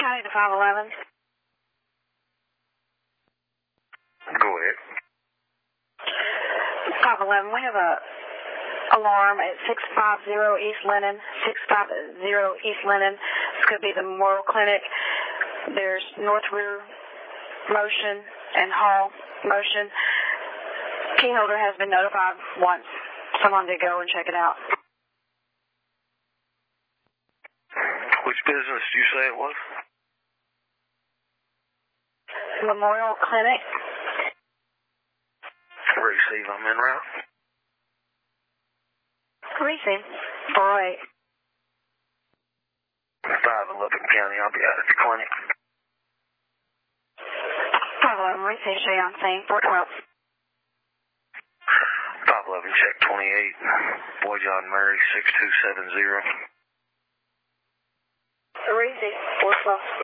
County to 511. Go ahead. 511, we have a alarm at 650 East Lennon, 650 East Lennon. This could be the Memorial Clinic. There's north rear motion and hall motion. Key holder has been notified once. Someone did go and check it out. Which business did you say it was? Memorial Clinic. Receive, I'm en route. Receive. 408. 511 County, I'll be out at the clinic. 511, receive, show you on scene, 412. 511, check 28, Boy John Mary, 6270. Receive, 412.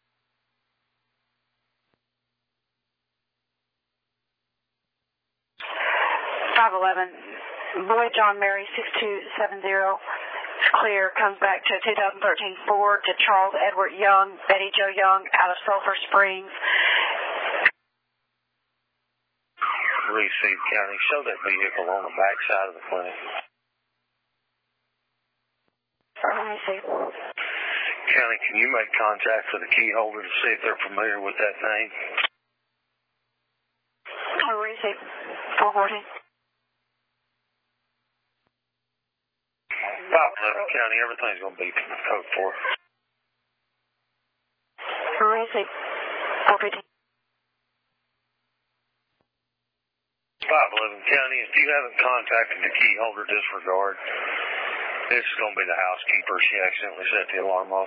Boy John Mary 6270 is clear, comes back to 2013 Ford to Charles Edward Young, Betty Jo Young out of Sulphur Springs. Receive County, show that vehicle on the back side of the clinic. Receive. County, can you make contact with the key holder to see if they're familiar with that name? Receive. 440. 511 County, everything's going to be code 4. Receive. 450. 511 County, if you haven't contacted the key holder, disregard. This is going to be the housekeeper. She accidentally set the alarm off.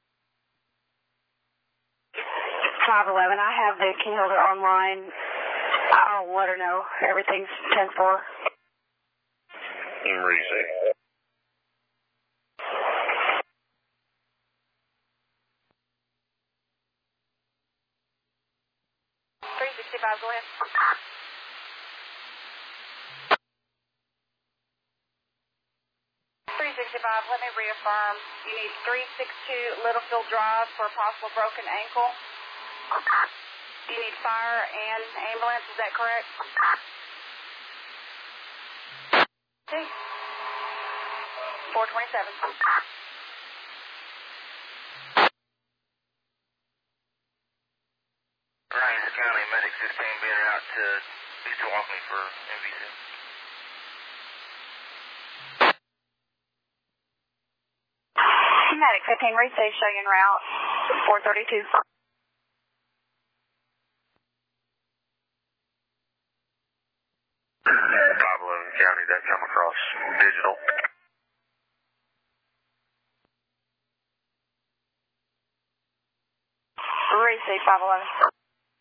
511, I have the key holder online. I'll let her know. Everything's 10-4. Receive. 365, go ahead. 365, let me reaffirm. You need 362 Littlefield Drive for a possible broken ankle. You need fire and ambulance, is that correct? See? 427. Ryan County Medic 15 being out to East Walkley for MVC. Medic 15, receive, show you en route. 432. 511 County, that come across digital. Receive, 511.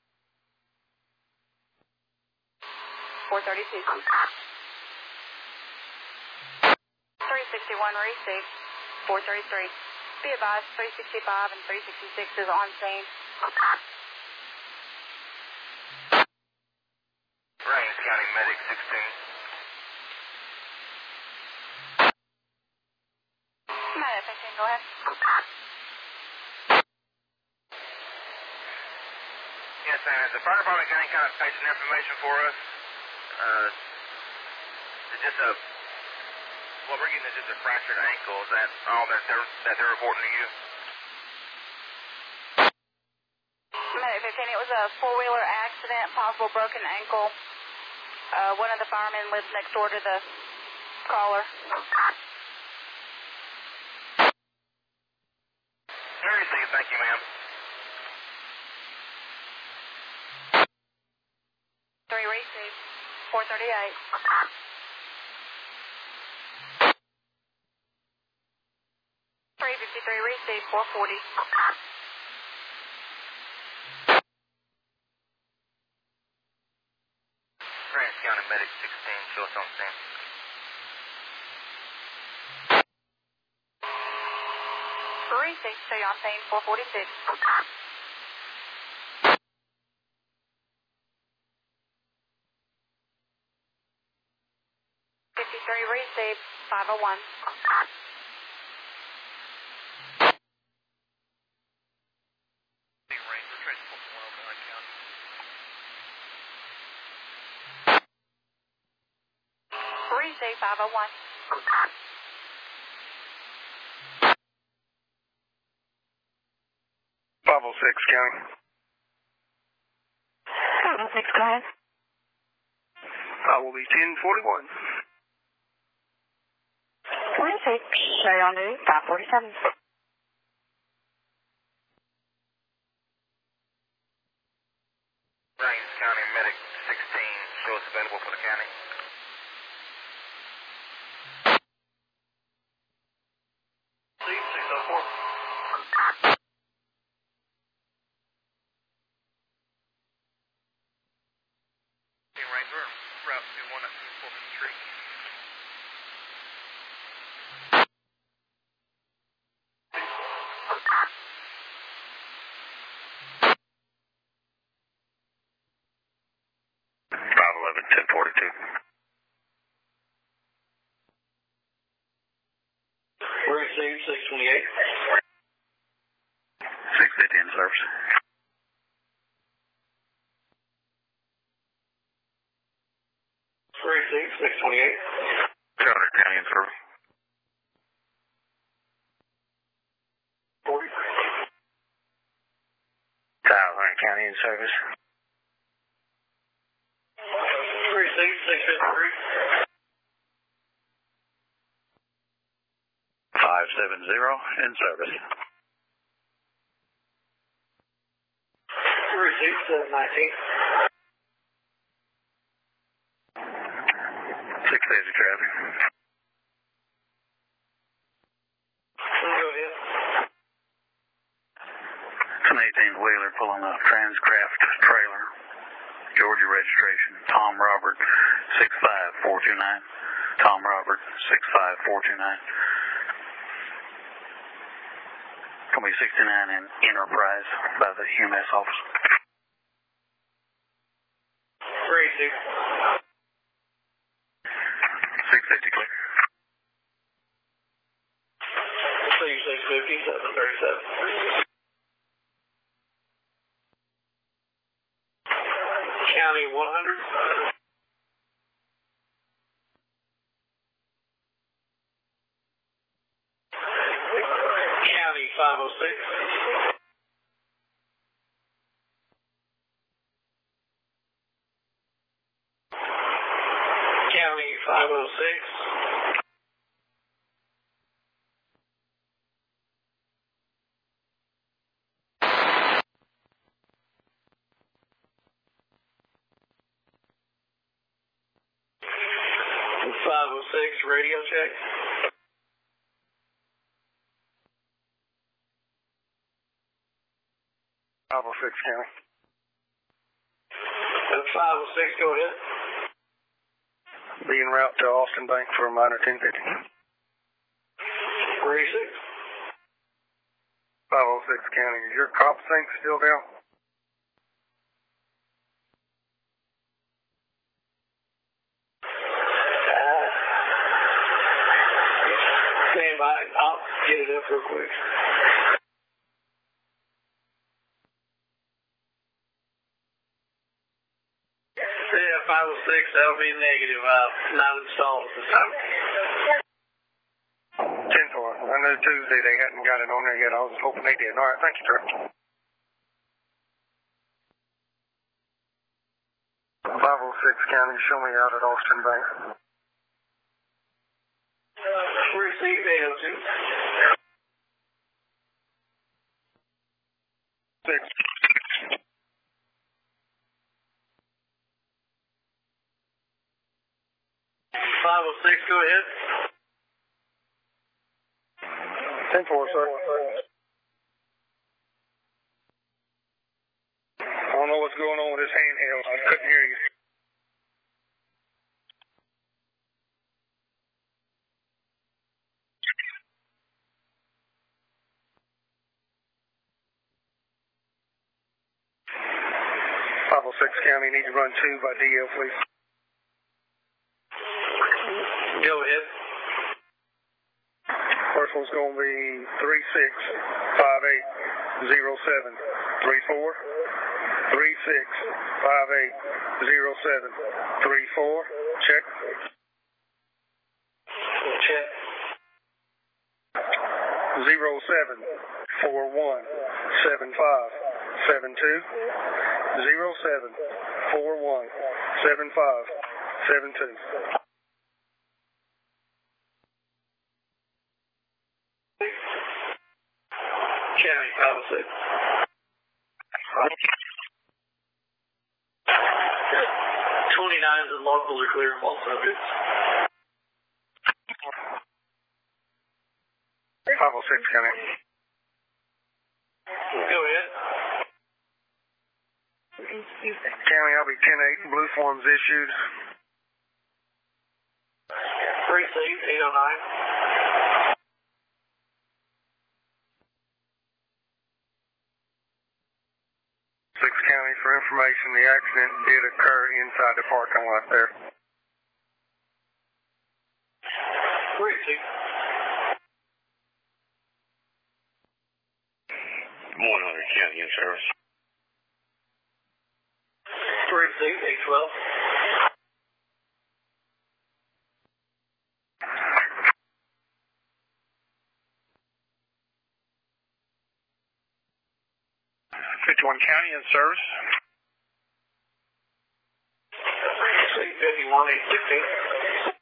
432. 361, receive. 433. Be advised, 365 and 366 is on scene. Rains County Medic 16. Medic 15, go ahead. Yes, ma'am. Has the fire department got any kind of patient information for us? Just a... What we're getting is just a fractured ankle. Is that all that they're reporting to you? Medic 15, it was a four-wheeler accident, possible broken ankle. One of the firemen lives next door to the caller. Very safe, thank you, ma'am. 3 receive. 438. 353 receive. 440. Grants County Medic 16, show us on scene. Receive, show you on scene. 446. 53 receive. 501. Tuesday, 501. 506 County. 506, go ahead. I will be 1041. Wednesday, show you on duty, 547. Rains County Medic 16, show us available for the county. Steve, 604. Right there, route 21 at 4th Street. Received 628. 650 in service. Received 628. Charter County in service. 40. Tyler County in service. Received 653. 570 in service. Received 719. 6 days of traffic. Go ahead. It's an 18-wheeler pulling a Transcraft trailer. Georgia registration. Tom Robert 65429. Tom Robert 65429. Going to be 69 in Enterprise by the UMS office. 32. 650 clear. See 650, 737. County 100. County 506. County 506. And 506 radio check. Six County. And 506, go ahead. Be en route to Austin Bank for a minor 1050. 36. 506 County, is your cop sync still down? Stand by, I'll get it up real quick. Yeah, 506, that'll be negative. Not installed at this time. 10-4. I know Tuesday they hadn't got it on there yet. I was hoping they did. All right, thank you, sir. 506 County, show me out at Austin Bank. Receive AO2. 6. 506, go ahead. 10-4, sir. I don't know what's going on with this handheld. I couldn't hear you. County, need to run 2 by DL, please. Go ahead. First one's going to be 365807 34. 365807 34. Check. 07417572. 07417572. County 506. 29s and locals are clear of all subjects. 506 County. Go ahead. County, I'll be 10-8, blue forms issued. Received 809. County, for information, the accident did occur inside the parking lot there. Received. 100 County in service. Received 812. County in service. 51 816.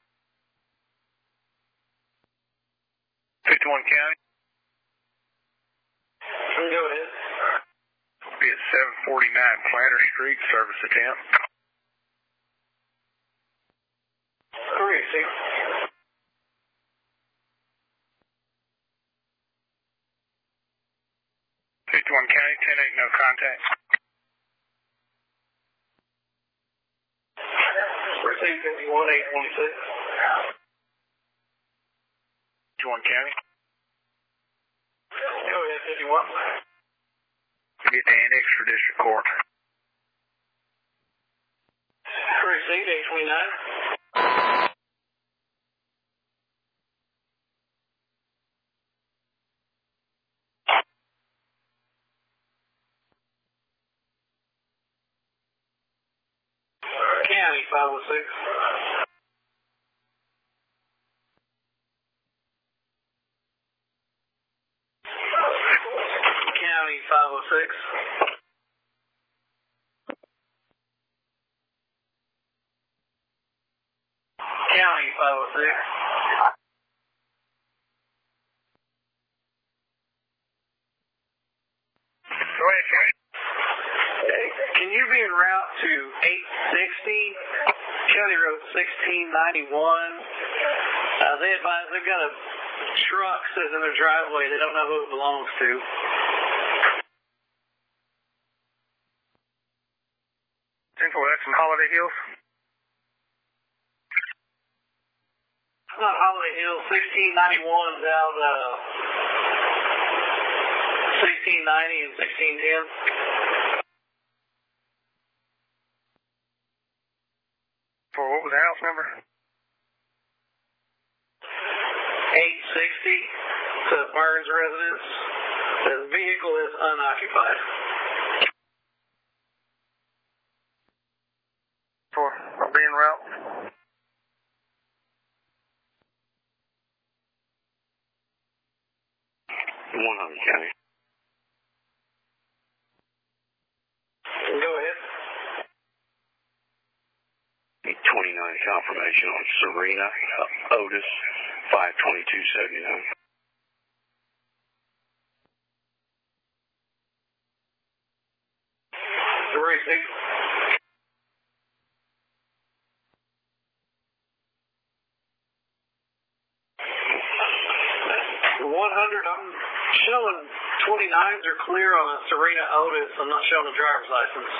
51 County. Go ahead. Be at 749 Planter Street, service attempt. Received. 51 County, 10-8, no contact. Received 51 826. 51 County. Go ahead, 51. Get to annex for district court. Received 829. County 506. County 506. County 506. Go ahead, County. Can you be en route to 860 County Road 1691? They advise they've got a truck sitting in their driveway. They don't know who it belongs to. Central, that's in Holiday Hills. Not Holiday Hills, 1691's out 1690 and 1610. For what was the house number? 860 to Burns residence. The vehicle is unoccupied. For I'll be en route. 100 County. Go ahead. 29 confirmation on Serena Otis 52279. Received. 100, I'm showing 29s are clear on a Serena Otis. I'm not showing a driver's license.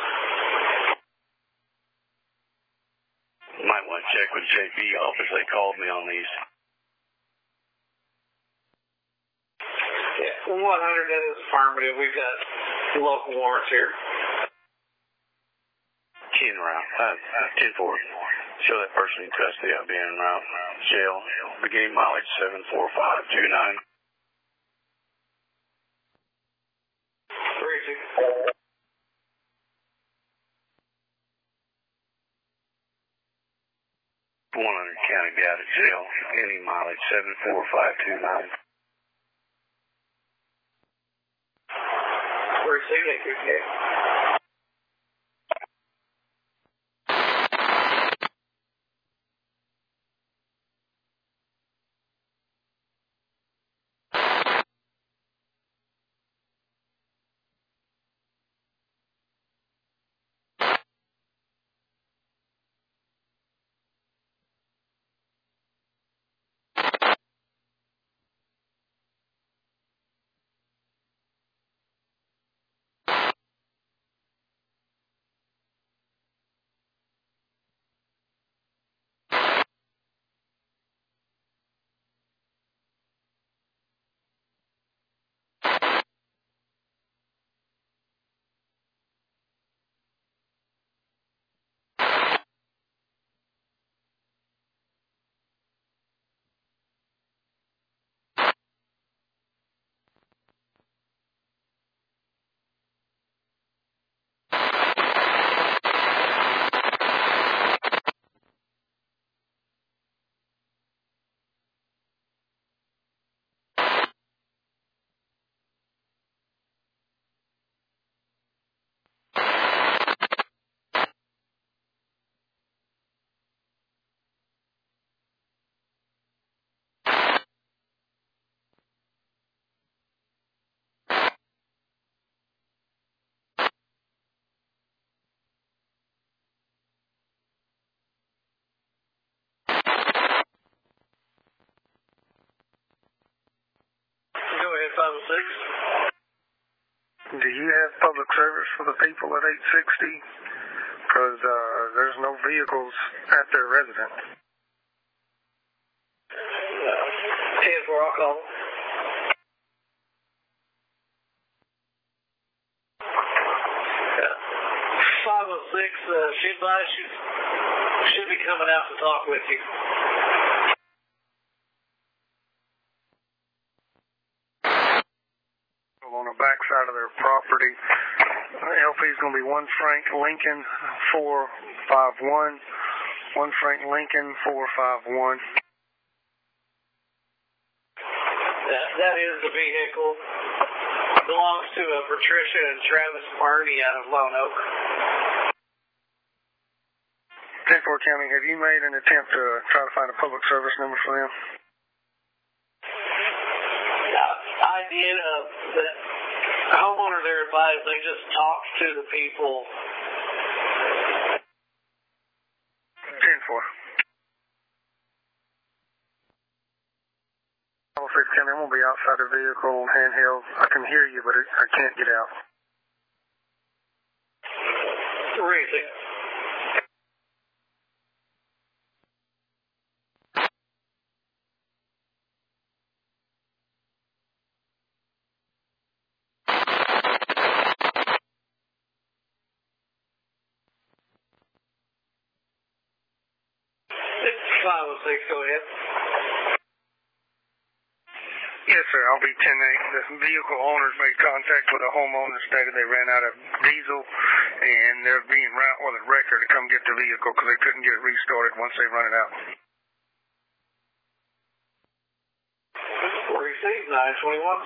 Might want to check with JP office. They called me on these. Yeah, 100, that is affirmative. We've got local warrants here. 10 route. 10-4. Show that person in custody. I'll be en route. Jail. Beginning mileage 74529. Received. 100 County, be out of jail. Any mileage 74529. Received 858. Go ahead, 506. Do you have public service for the people at 860? Because there's no vehicles at their residence. 10-4, I'll call. Yeah. 506, she advised she should be coming out to talk with you. On the back side of their property. LP is going to be 1 Frank Lincoln 451. 1 Frank Lincoln 451. That is the vehicle. Belongs to Patricia and Travis Barney out of Lone Oak. 10-4 County, have you made an attempt to try to find a public service number for them? I did. The homeowner there advised they just talk to the people. 10-4. 506 County, I'm going to be outside the vehicle, handheld. I can hear you, but I can't get out. Racing. It's 506, go ahead. Yes, sir. I'll be 10-8. The vehicle owners made contact with the homeowner, stated they ran out of diesel, and they're being routed with a wrecker to come get the vehicle because they couldn't get it restarted once they run it out. Received 921.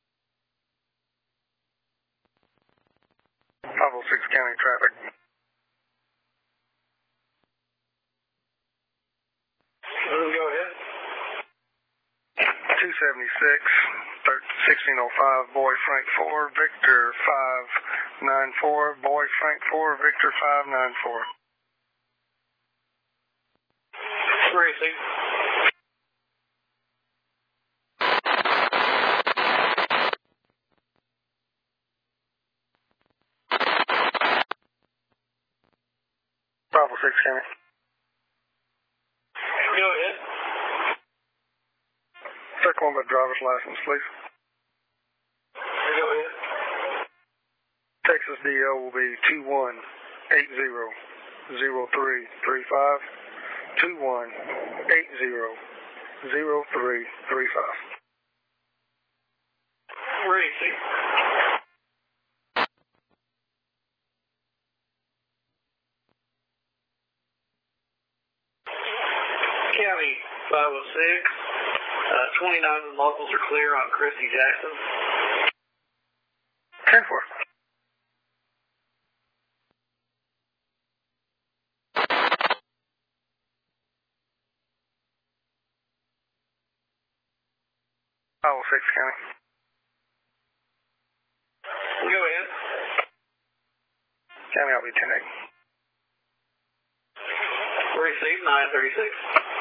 Six County traffic. 1605, Boy Frank 4, Victor 594, Boy Frank 4, Victor 594. Racing. Bravo 6, County. Go ahead. Second one by driver's license, please. Go ahead. Texas DL will be 21800335. 21800335. Racing. County 506. 29 of the locals are clear on Christy Jackson. 10-4. Bravo 6, County. Go ahead. County, I'll be 10-8. Receive 936.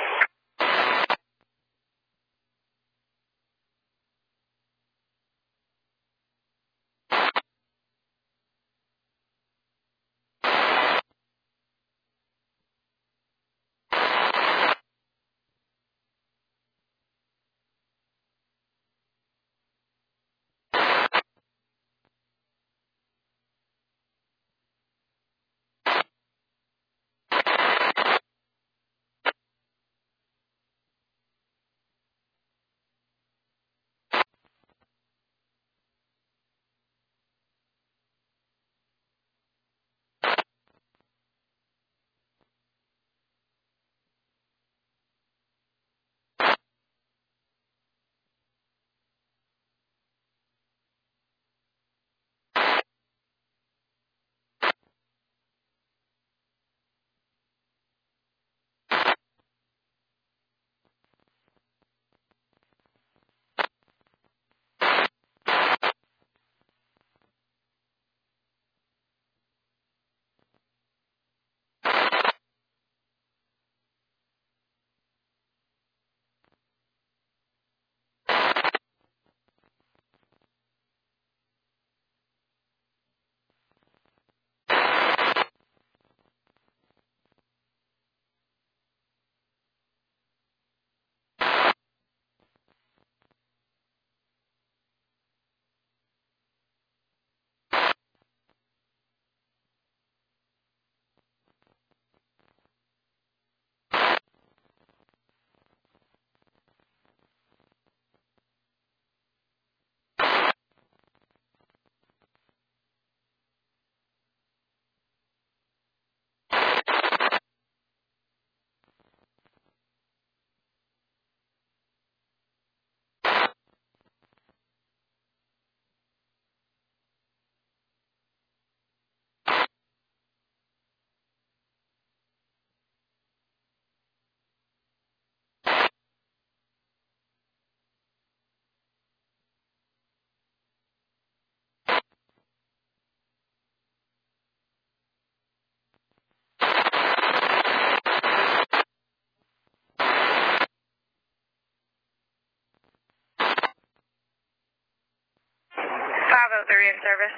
In service.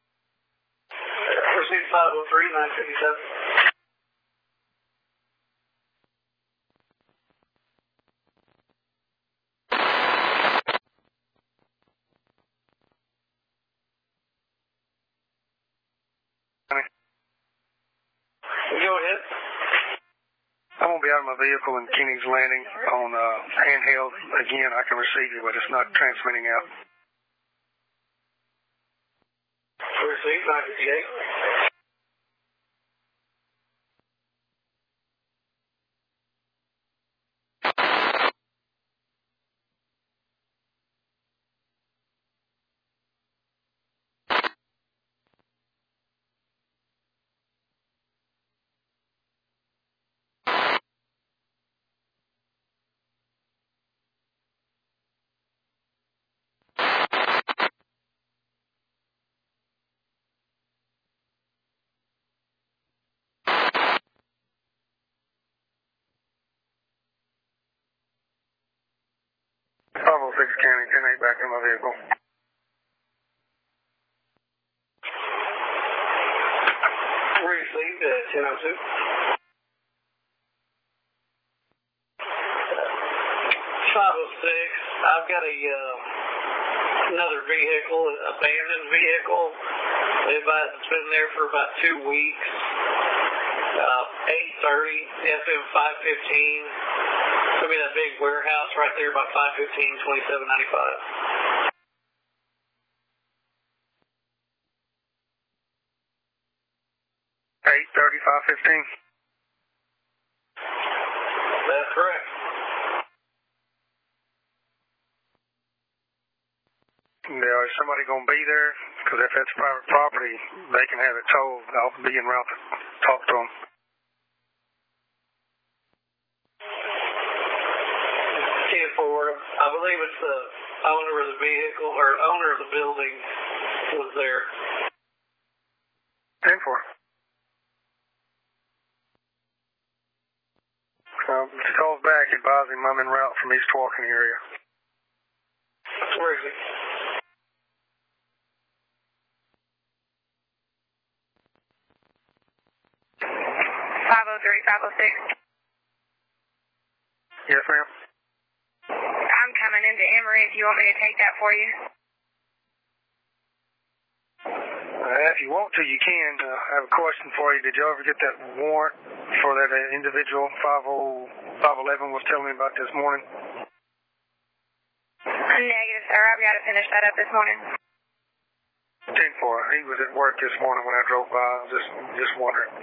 Pursuit 503, 957. Go ahead. I'm going to be out of my vehicle in Kenny's Landing on handheld. Again, I can receive you, but it's not transmitting out. Receive 958. County, 10-8 back in my vehicle. Received at 10:02. 506. I've got another vehicle, an abandoned vehicle. It's been there for about 2 weeks. 830 FM 515. It's gonna be that big warehouse right there by 515 2795. That's correct. Now, is somebody going to be there? Because if that's private property, they can have it towed. I'll be en route to talk to them. 10-4. I believe it's the owner of the vehicle, or owner of the building was there. 10-4. He calls back, advising him I'm en route from East Walking area. Where is he? Yes, ma'am. I'm coming into Emory if you want me to take that for you. If you want to, you can. I have a question for you. Did you ever get that warrant for that individual 511 was telling me about this morning? Negative, sir. I've got to finish that up this morning. 10-4. He was at work this morning when I drove by. I was just wondering.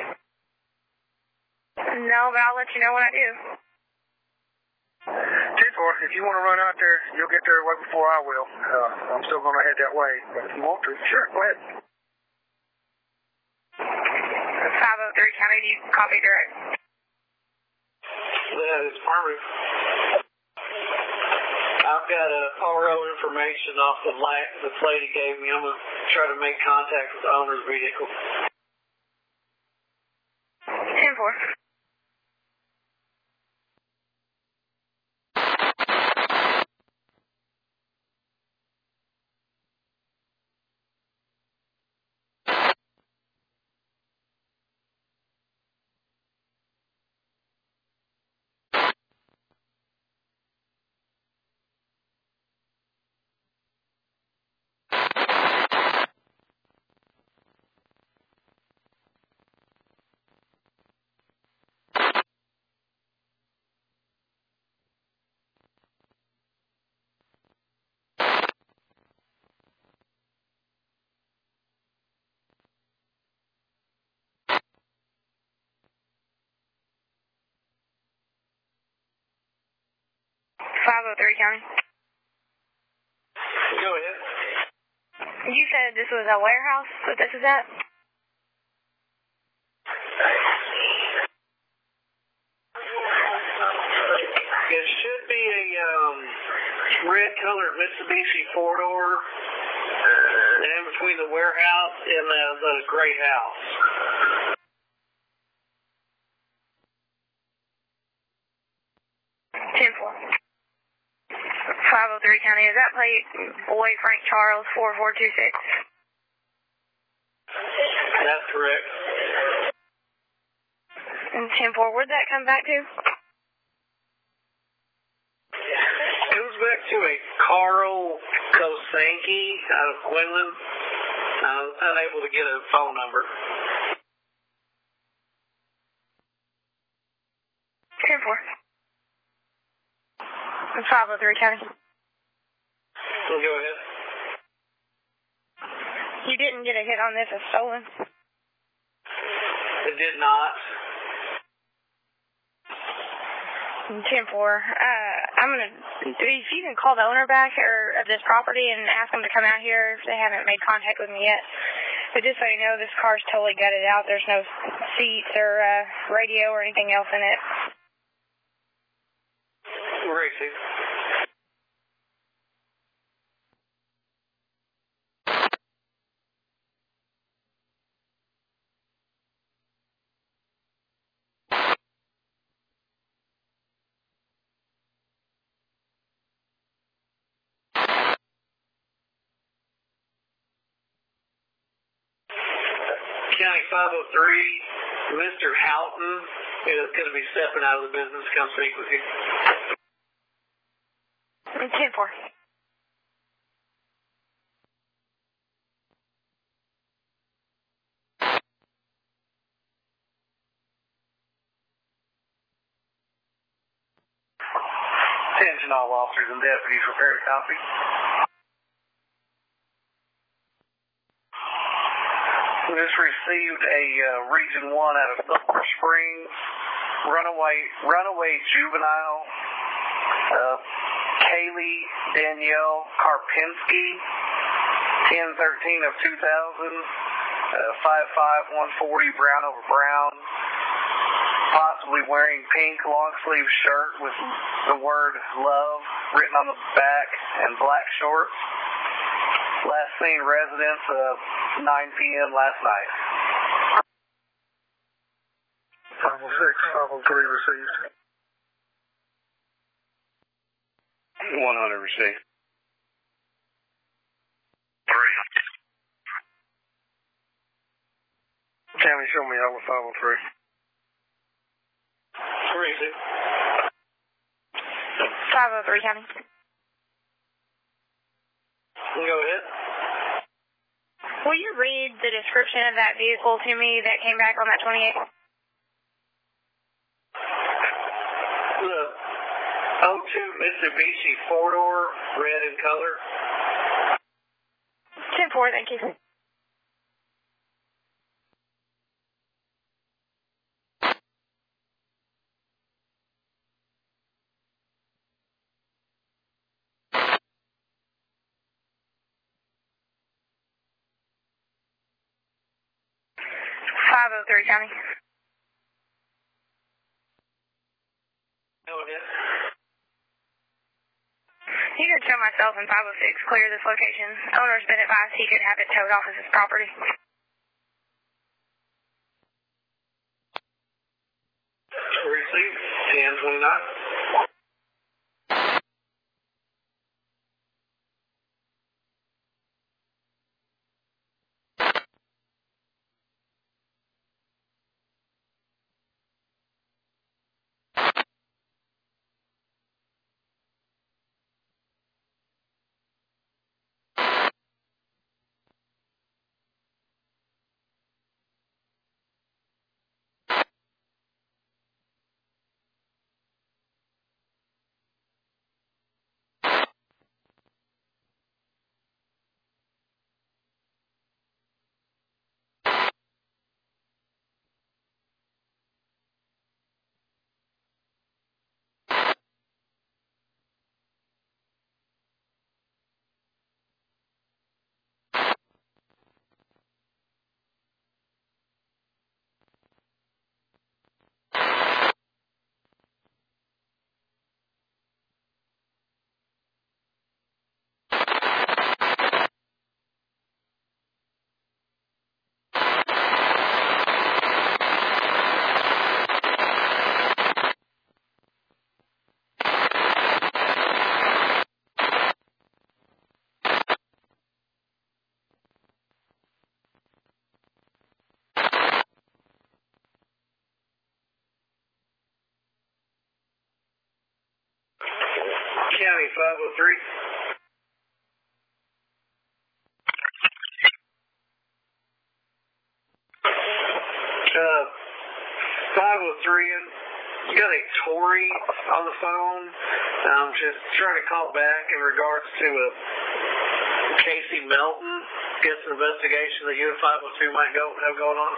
No, but I'll let you know when I do. 10-4. If you want to run out there, you'll get there way before I will. I'm still going to head that way, but if you want to, sure, go ahead. 503 County, do you copy direct? That is affirmative. I've got RO information off the this lady gave me. I'm going to try to make contact with the owner's vehicle. 10-4. County. Go ahead. You said this was a warehouse that this is at? It should be a red-colored Mitsubishi four-door in between the warehouse and the gray house. County, is that plate Boy Frank Charles 4426? That's correct. And 10-4, where'd that come back to? It goes back to a Carl Kosanke out of Quinlan. I was unable to get a phone number. 10-4. 503 County. Go ahead. You didn't get a hit on this as stolen? It did not. 10-4. I'm going to, if you can call the owner back of this property and ask them to come out here if they haven't made contact with me yet. But just so you know, this car's totally gutted out. There's no seats or radio or anything else in it. Racing. County 503, Mr. Houghton is going to be stepping out of the business. Come speak with you. 10-4. Attention all officers and deputies, prepare to copy. Just received a Region 1 out of Sulphur Springs, runaway juvenile, Kaylee Danielle Karpinski, 10/13 of 2000, 5'5", 140, brown over brown, possibly wearing pink long sleeve shirt with the word love written on the back and black shorts. Last seen residence of 9 p.m. last night. 506, 503 received. 100 received. 3. County, show me over 503. 503 County. Go ahead. Will you read the description of that vehicle to me that came back on that 28? The 02 Mitsubishi 4-door, red in color. 10-4, thank you. Three County. Go ahead. You could show myself in 506 clear this location. Owner's been advised he could have it towed off of his property. Received 1029. County 503. Uh, 503, you got a Tory on the phone. Just trying to call back in regards to a Casey Melton. Guess an investigation that you and 502 might have going on.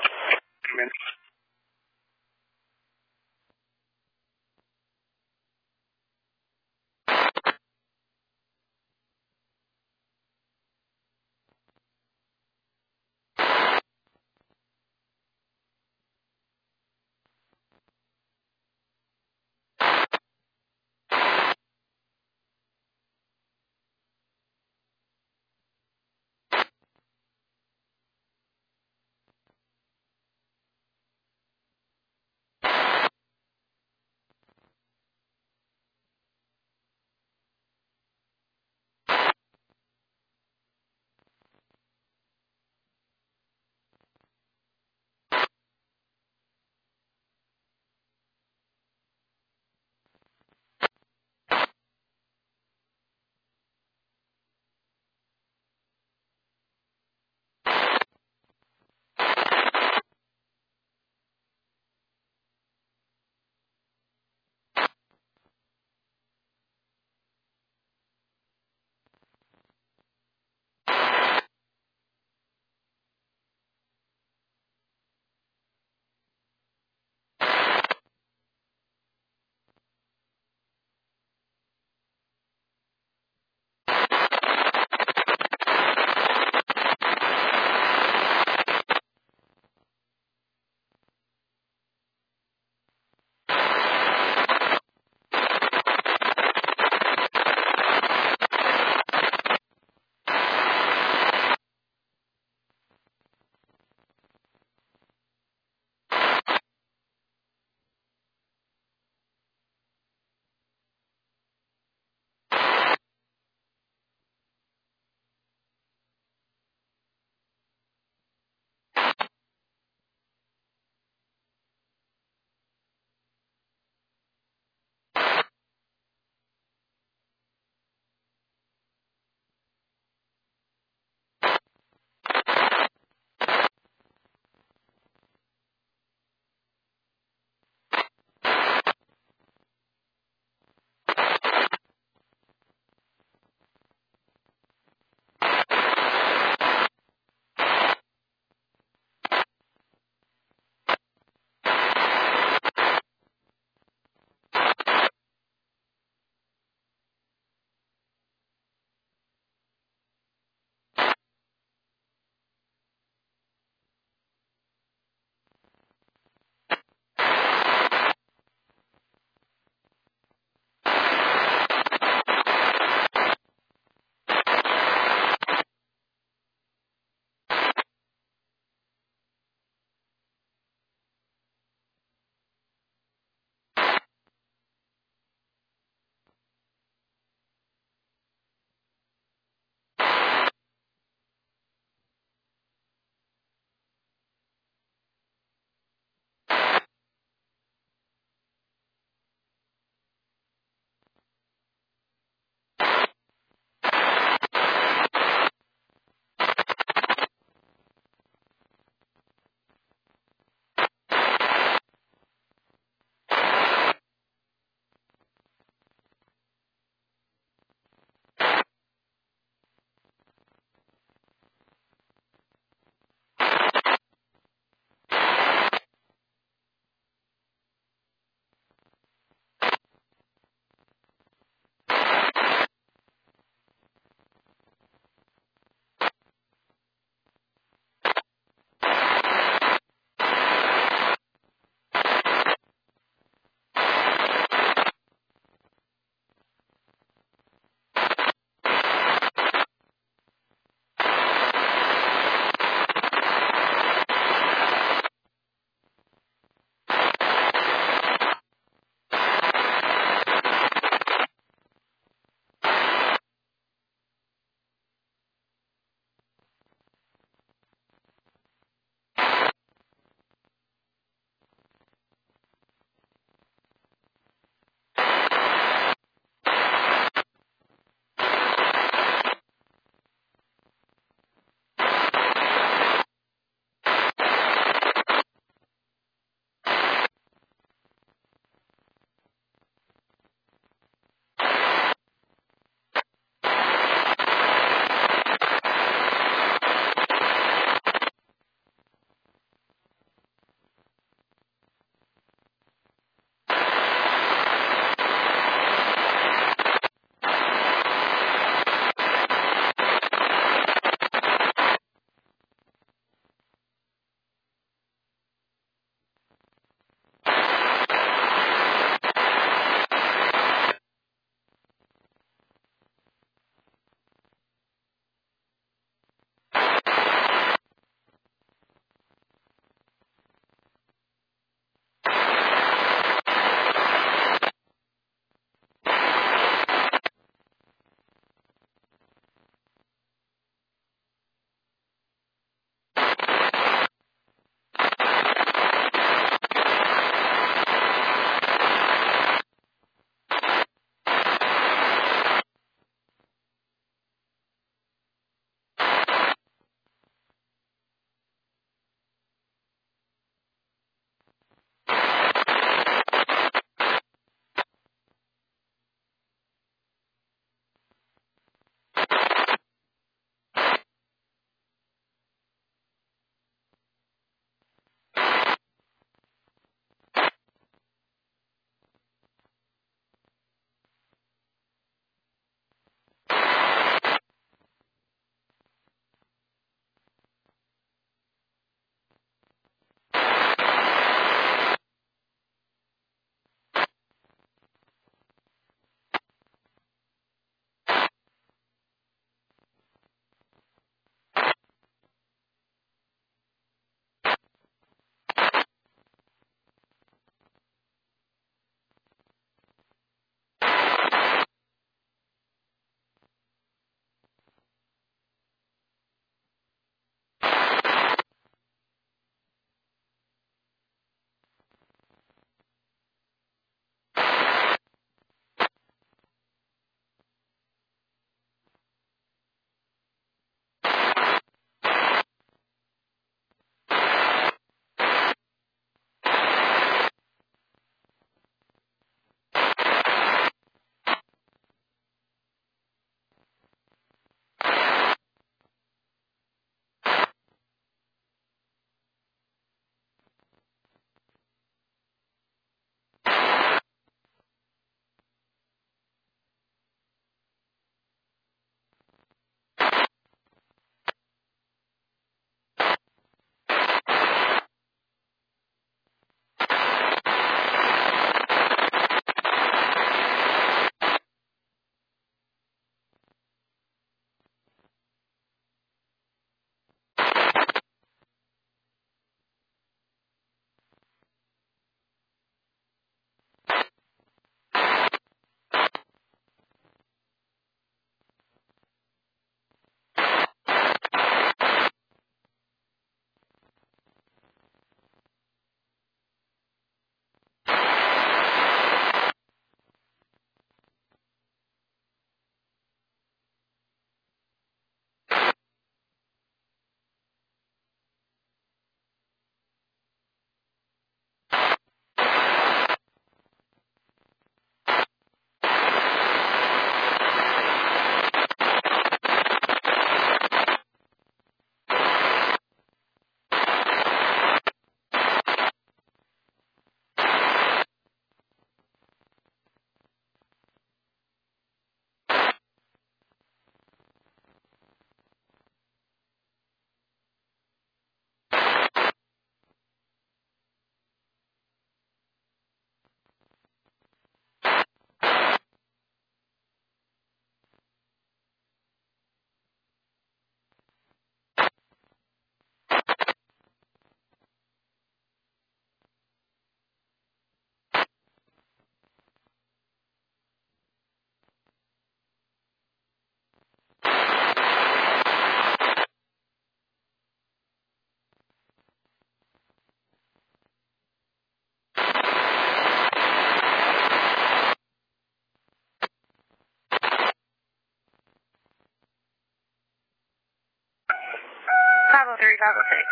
506.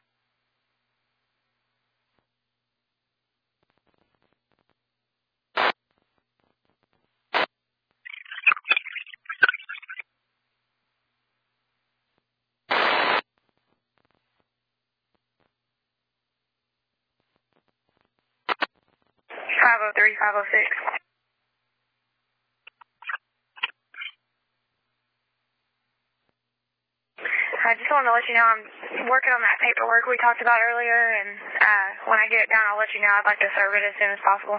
Three 506. I just wanted to let you know I'm working on that paperwork we talked about earlier, and when I get it done, I'll let you know. I'd like to serve it as soon as possible.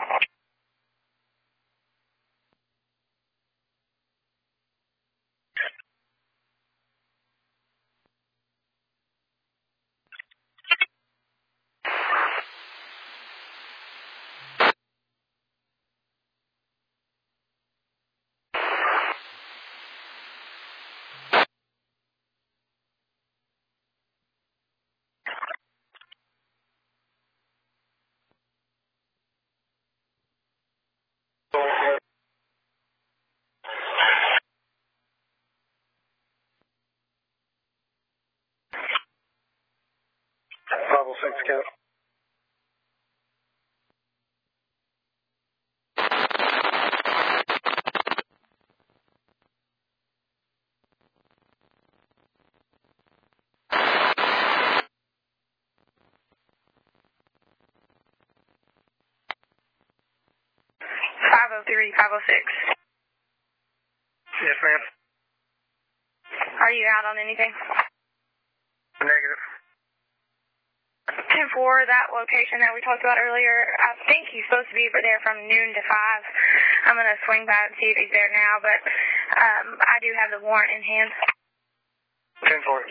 Count. Three 506. Yes, ma'am. Are you out on anything? Negative. 10-4, that location that we talked about earlier, I think he's supposed to be there from noon to 5. I'm going to swing by and see if he's there now, but I do have the warrant in hand. 10-4.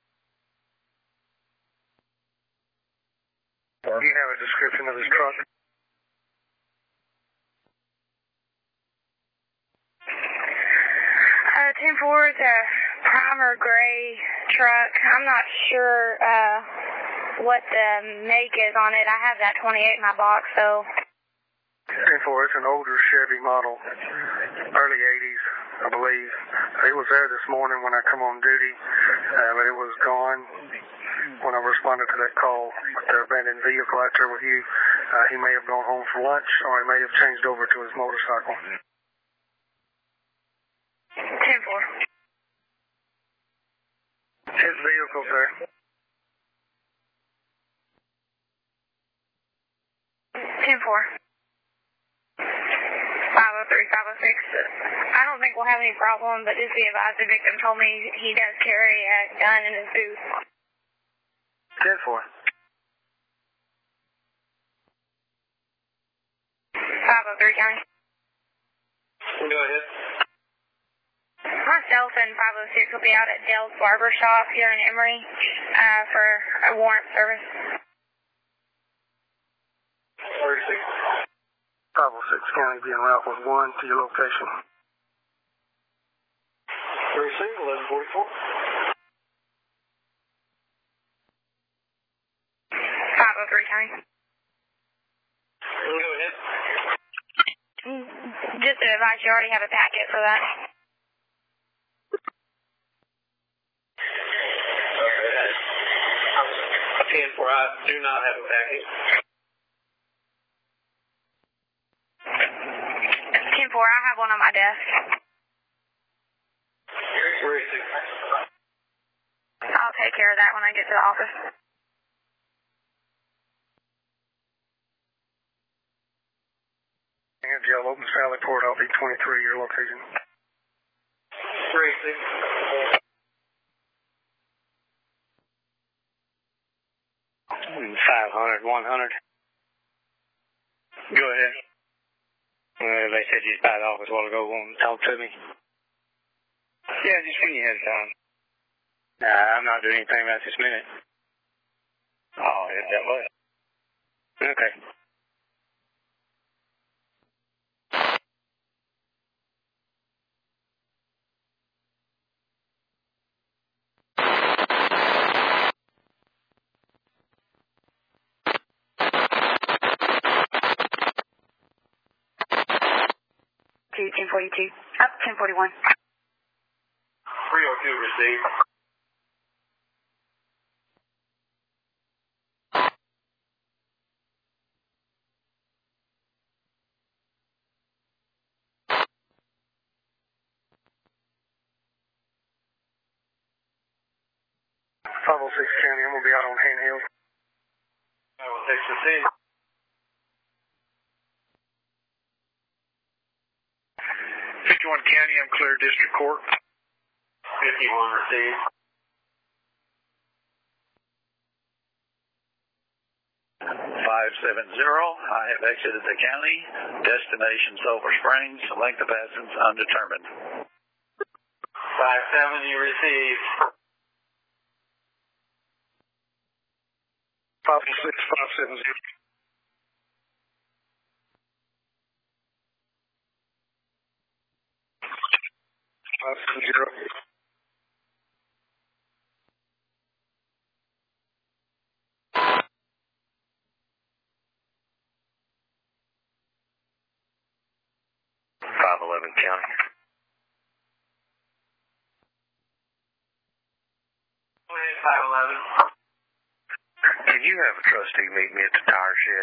Do you have a description of his truck? 10-4, it's a primer gray truck. I'm not sure what the make is on it. I have that 28 in my box, so. 10-4, it's an older Chevy model, early 80s, I believe. It was there this morning when I come on duty, but it was gone when I responded to that call with the abandoned vehicle out there with you. He may have gone home for lunch, or he may have changed over to his motorcycle. 10-4. His vehicle's there. 10-4. 503, 506. I don't think we'll have any problem, but just be advised the victim told me he does carry a gun in his boot. 10-4. 503 County. Go ahead. Myself and 506 will be out at Dale's Barber Shop here in Emory for a warrant service. 506 County being route with 1 to your location. Receive 1144. 503 County. Go ahead. Just to advise you already have a packet for that. Okay. 10-4, I do not have a packet. 10-4, I have one on my desk. Receive. I'll take care of that when I get to the office. Jail Open Sally Port, I'll be 23, your location. Receive. 500, 100. Go ahead. They said you just got off a while ago, wanting to talk to me. Yeah, just when you had time. Nah, I'm not doing anything about this minute. Oh, is that way? Okay. To 1042. Up 1041. 302 received. 506 County, I'm going to be out on handheld. 506 received. 51 County, I'm clear District Court. 51 received. 570, I have exited the county. Destination Sulphur Springs. Length of passage undetermined. 570 received. 506 570. 570. 511 County. Go ahead, 511. Can you have a trustee meet me at the tire shed?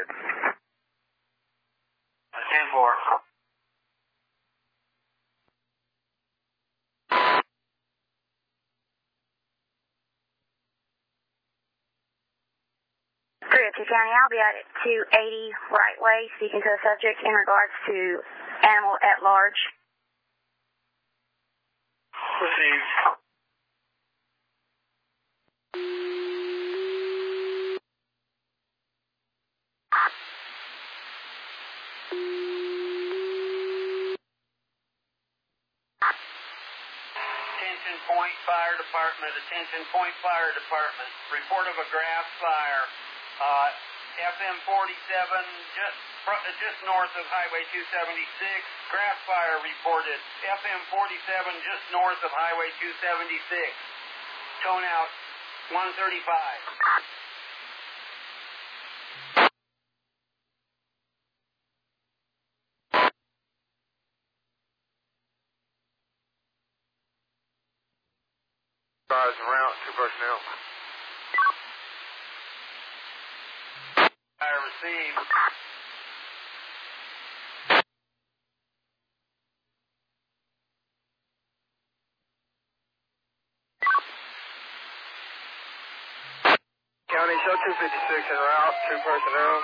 10-4. County, I'll be out at 280 right way, speaking to the subject in regards to animal at large. Received. Attention Point Fire Department, attention Point Fire Department. Report of a grass fire. FM 47, just north of Highway 276. Grass fire reported. FM 47, just north of Highway 276. Tone out 135. Rise around, 2 personnel. Fire received. County, show 256 en route, 2 personnel.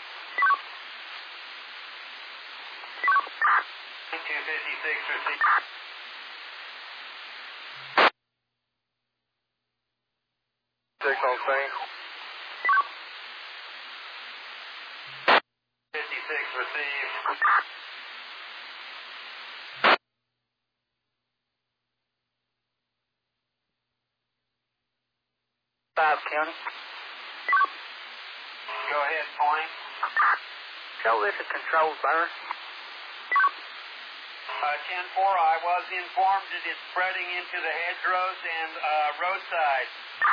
256 received. 6 on scene. 56 received. County. Go ahead, Point. Show this a controlled burn. 10-4, I was informed it is spreading into the hedgerows and roadside.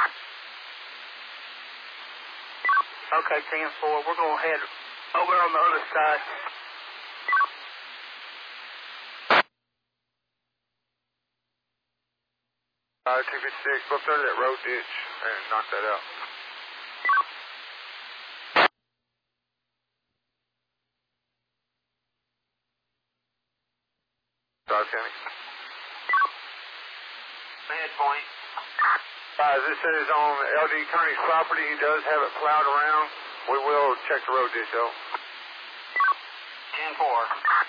Okay, 10-4, we're going to head over on the other side. Fire 256, go up there to that road ditch and knock that out. Dodge County. Head Point. This is on LD Kearney's property. He does have it plowed around. We will check the road ditch though. 10-4.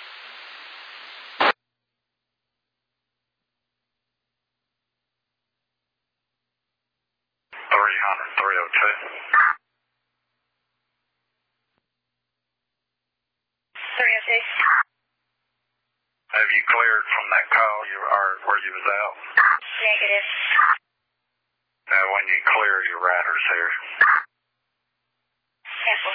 Have you cleared from that call where you was out? Negative. Now, when you clear, your rider's here. Sample.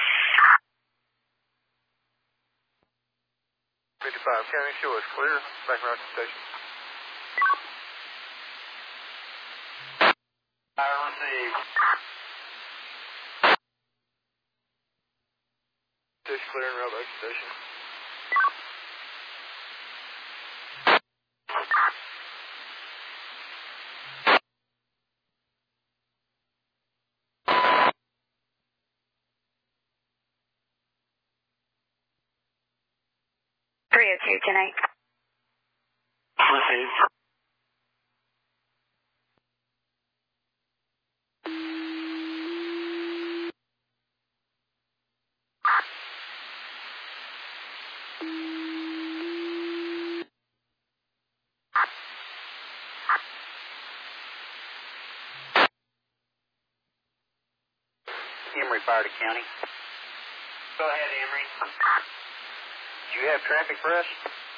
55 County, show us clear. Back around to the station. Fire received. Ditch clear and route back to the station. Tonight. Received. Emory Fire to County. Go ahead, Emory. Do you have traffic for us?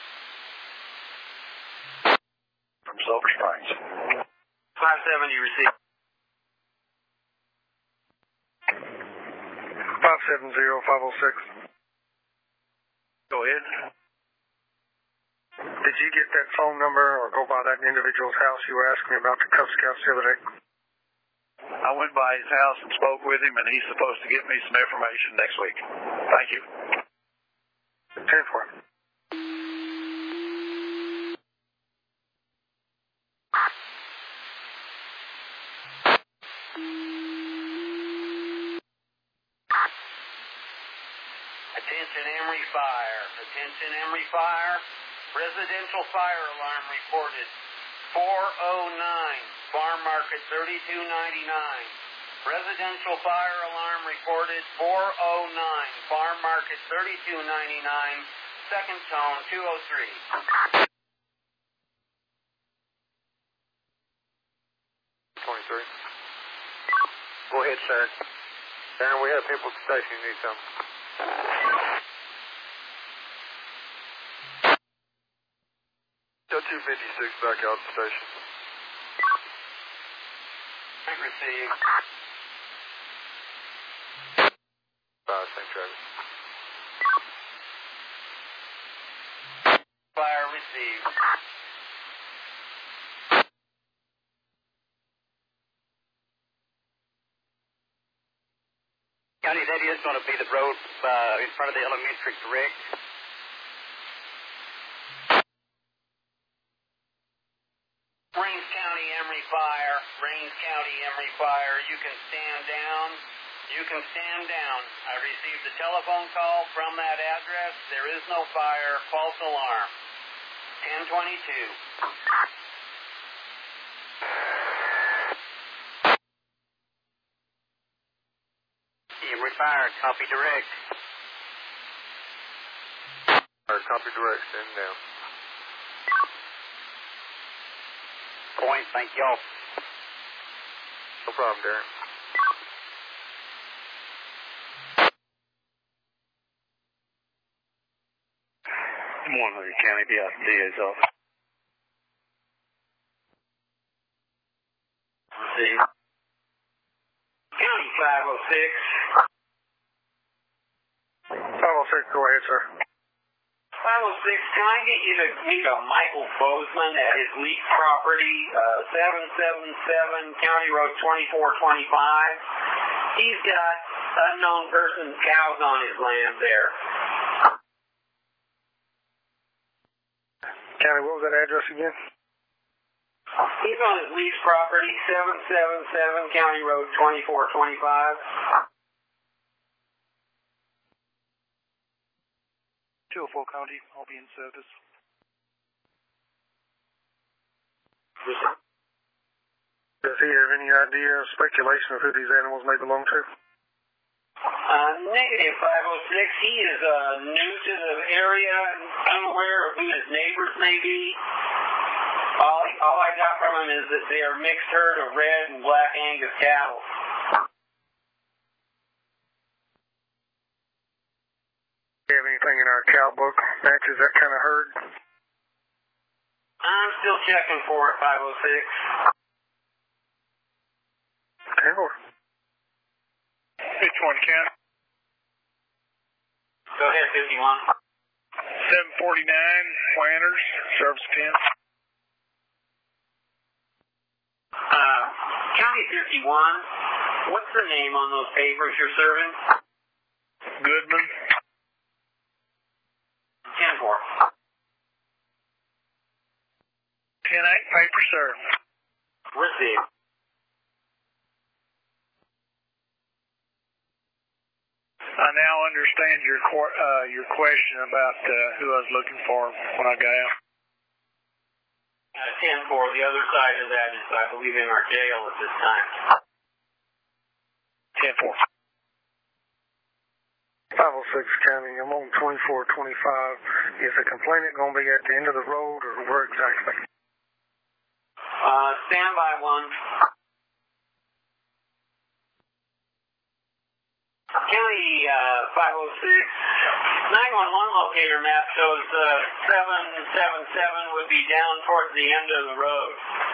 From Silver Springs. 570 received. 570-506. Go ahead. Did you get that phone number or go by that individual's house you were asking me about the Cub Scouts the other day? I went by his house and spoke with him, and he's supposed to get me some information next week. Thank you. 10-4. Attention Emory Fire. Attention Emory Fire. Residential fire alarm reported. 409. Farm Market 3299. Residential fire alarm reported 409. Farm Market 3299. Second tone 203. 23. Go ahead, sir. Darren, we have people at the station who need something. Got 256 back out the station. Received. St. Travis. Fire received. County, that is going to be the road in front of the elementary, correct? Rains County Emory Fire. Rains County Emory Fire. You can stand down. You can stand down. I received a telephone call from that address. There is no fire. False alarm. 1022. Emory Fire, copy direct. Copy direct, stand down. Point, thank y'all. No problem, Darren. Good morning, Hood County. DA's office. Received. County 506. 506, go ahead, sir. 506, can I get you to meet a Michael Bozeman at his lease property, 777 County Road 2425? He's got unknown person's cows on his land there. County, what was that address again? He's on his lease property, 777 County Road 2425. 204 County, I'll be in service. Does he have any idea or speculation of who these animals may belong to? Negative 506. He is new to the area, unaware of who his neighbors may be. All I got from him is that they are mixed herd of red and black Angus cattle. Do you have anything in our cow book matches that kind of herd? I'm still checking for it, 506. 10-4. Which one, Ken? Go ahead, 51. 749 Planters, service 10. County 51, what's the name on those papers you're serving? Goodman. 10-4. 10-8 paper, sir. Received. I now understand your question about who I was looking for when I got out. 10-4. The other side of that is, I believe, in our jail at this time. 10-4. 506 County, I'm on 2425. Is the complainant going to be at the end of the road or where exactly? Stand by one. County 506, 911 locator map shows 777 would be down towards the end of the road.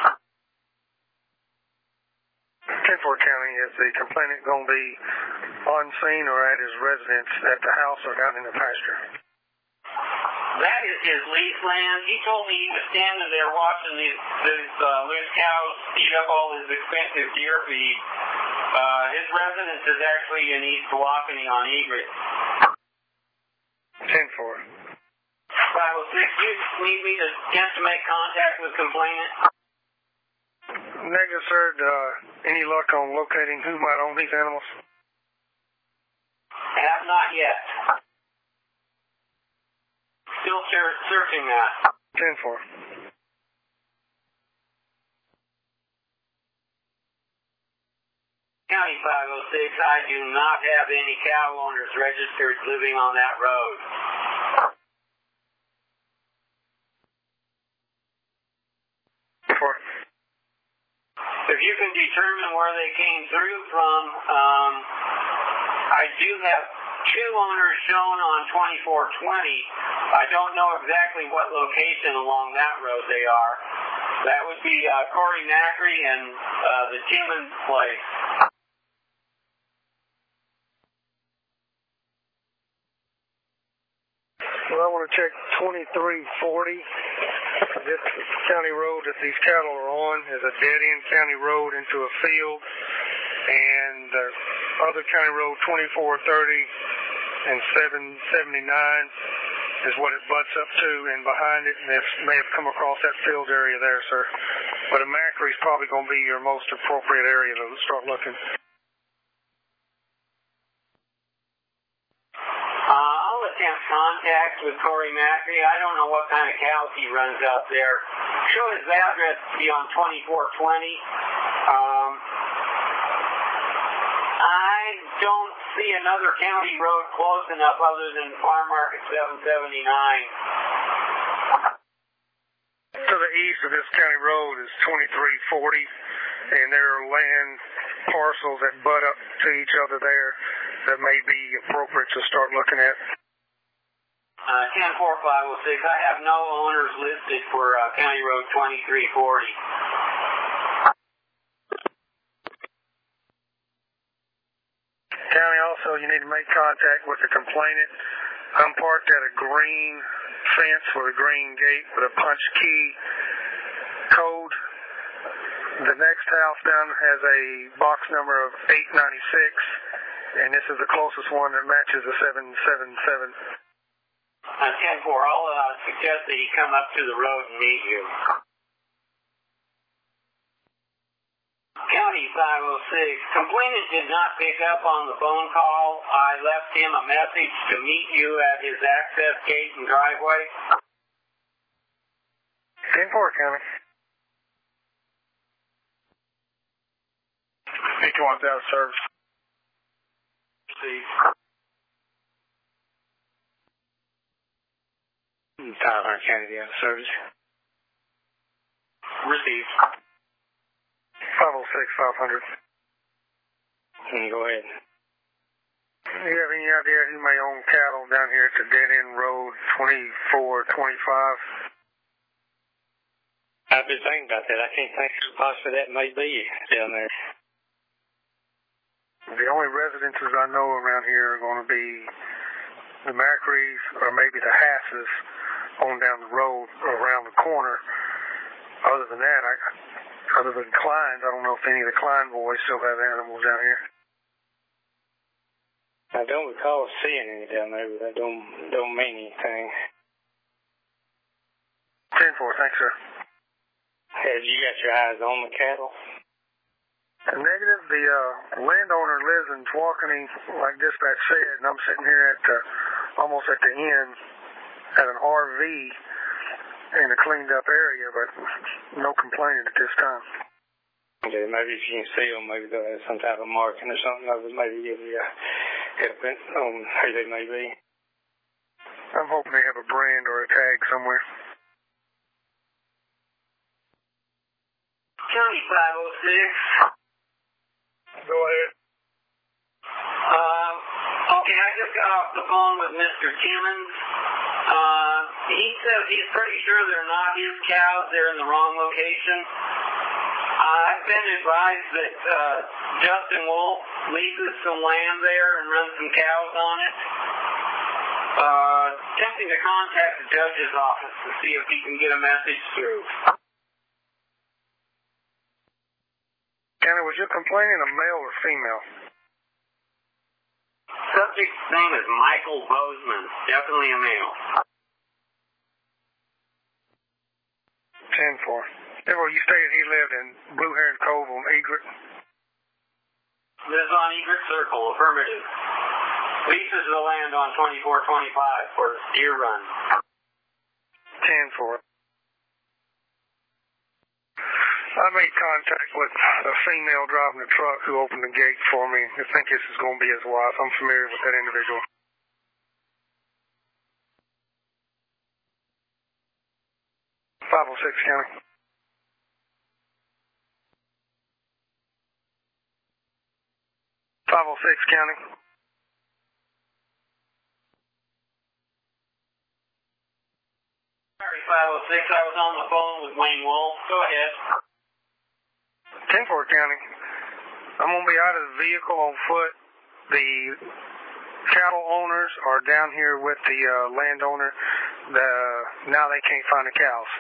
10-4 County, is the complainant going to be on scene or at his residence at the house or down in the pasture? That is his lease land. He told me he was standing there watching these loose cows eat up all his expensive deer feed. His residence is actually in East Walkeny on Egret. 10-4. 506, you need me to attempt to make contact with complainant? Negative, sir. Any luck on locating who might own these animals? Have not yet. Still searching that. 10-4. County 506, I do not have any cow owners registered living on that road. If you can determine where they came through from, I do have 2 owners shown on 2420. I don't know exactly what location along that road they are. That would be Corey Macri and the Timmons place. Well, I want to check 2340. This county road that these cattle are on is a dead-end county road into a field, and the other county road 2430 and 779 is what it butts up to, and behind it, and it may have come across that field area there, sir. But a Macri is probably going to be your most appropriate area to start looking. I'll attempt contact with Corey Macri. I don't know what kind of cows he runs out there. Show his address to be on 2420. I don't see another county road close enough other than Farm Market 779. To the east of this county road is 2340, and there are land parcels that butt up to each other there that may be appropriate to start looking at. 10-4-506, I have no owners listed for County Road 2340. County, also, you need to make contact with the complainant. I'm parked at a green fence with a green gate with a punch key code. The next house down has a box number of 896, and this is the closest one that matches the 777. 10-4, I'll suggest that he come up to the road and meet you. County 506, complainant did not pick up on the phone call. I left him a message to meet you at his access gate and driveway. 10-4, County. He wants out of service. Steve. 500 County, out of service. Received. 506, 500. Go ahead. Do you have any idea who may own cattle down here at the dead-end road 2425? I've been thinking about that. I can't think who possibly that may be down there. The only residences I know around here are going to be the Macris or maybe the Hasses on down the road or around the corner. Other than that, other than Klein's, I don't know if any of the Klein boys still have animals down here. I don't recall seeing any down there, but that don't mean anything. 10-4, thanks, sir. Have you got your eyes on the cattle? Negative. The landowner lives in Walkeny, like dispatch said, and I'm sitting here at almost at the end at an RV in a cleaned up area, but no complaining at this time. Okay, maybe if you can see them, maybe they'll have some type of marking or something that would maybe give you a help on who they may be. I'm hoping they have a brand or a tag somewhere. County 506. Go ahead. Okay, I just got off the phone with Mr. Timmons. He says he's pretty sure they're not his cows. They're in the wrong location. I've been advised that Justin Wolf leases some land there and runs some cows on it. Attempting to contact the judge's office to see if he can get a message through. County, was your complainant a male or female? Subject's name is Michael Bozeman. Definitely a male. 10-4. Well, you stated he lived in Blue Heron Cove on Egret. Lives on Egret Circle. Affirmative. Leases the land on 2425 for deer run. 10-4. I made contact with a female driving the truck who opened the gate for me. I think this is going to be his wife. I'm familiar with that individual. County. 506 County. Sorry, 506. I was on the phone with Wayne Wolf. Go ahead. 10-4 County. I'm going to be out of the vehicle on foot. The cattle owners are down here with the landowner. Now they can't find the cows.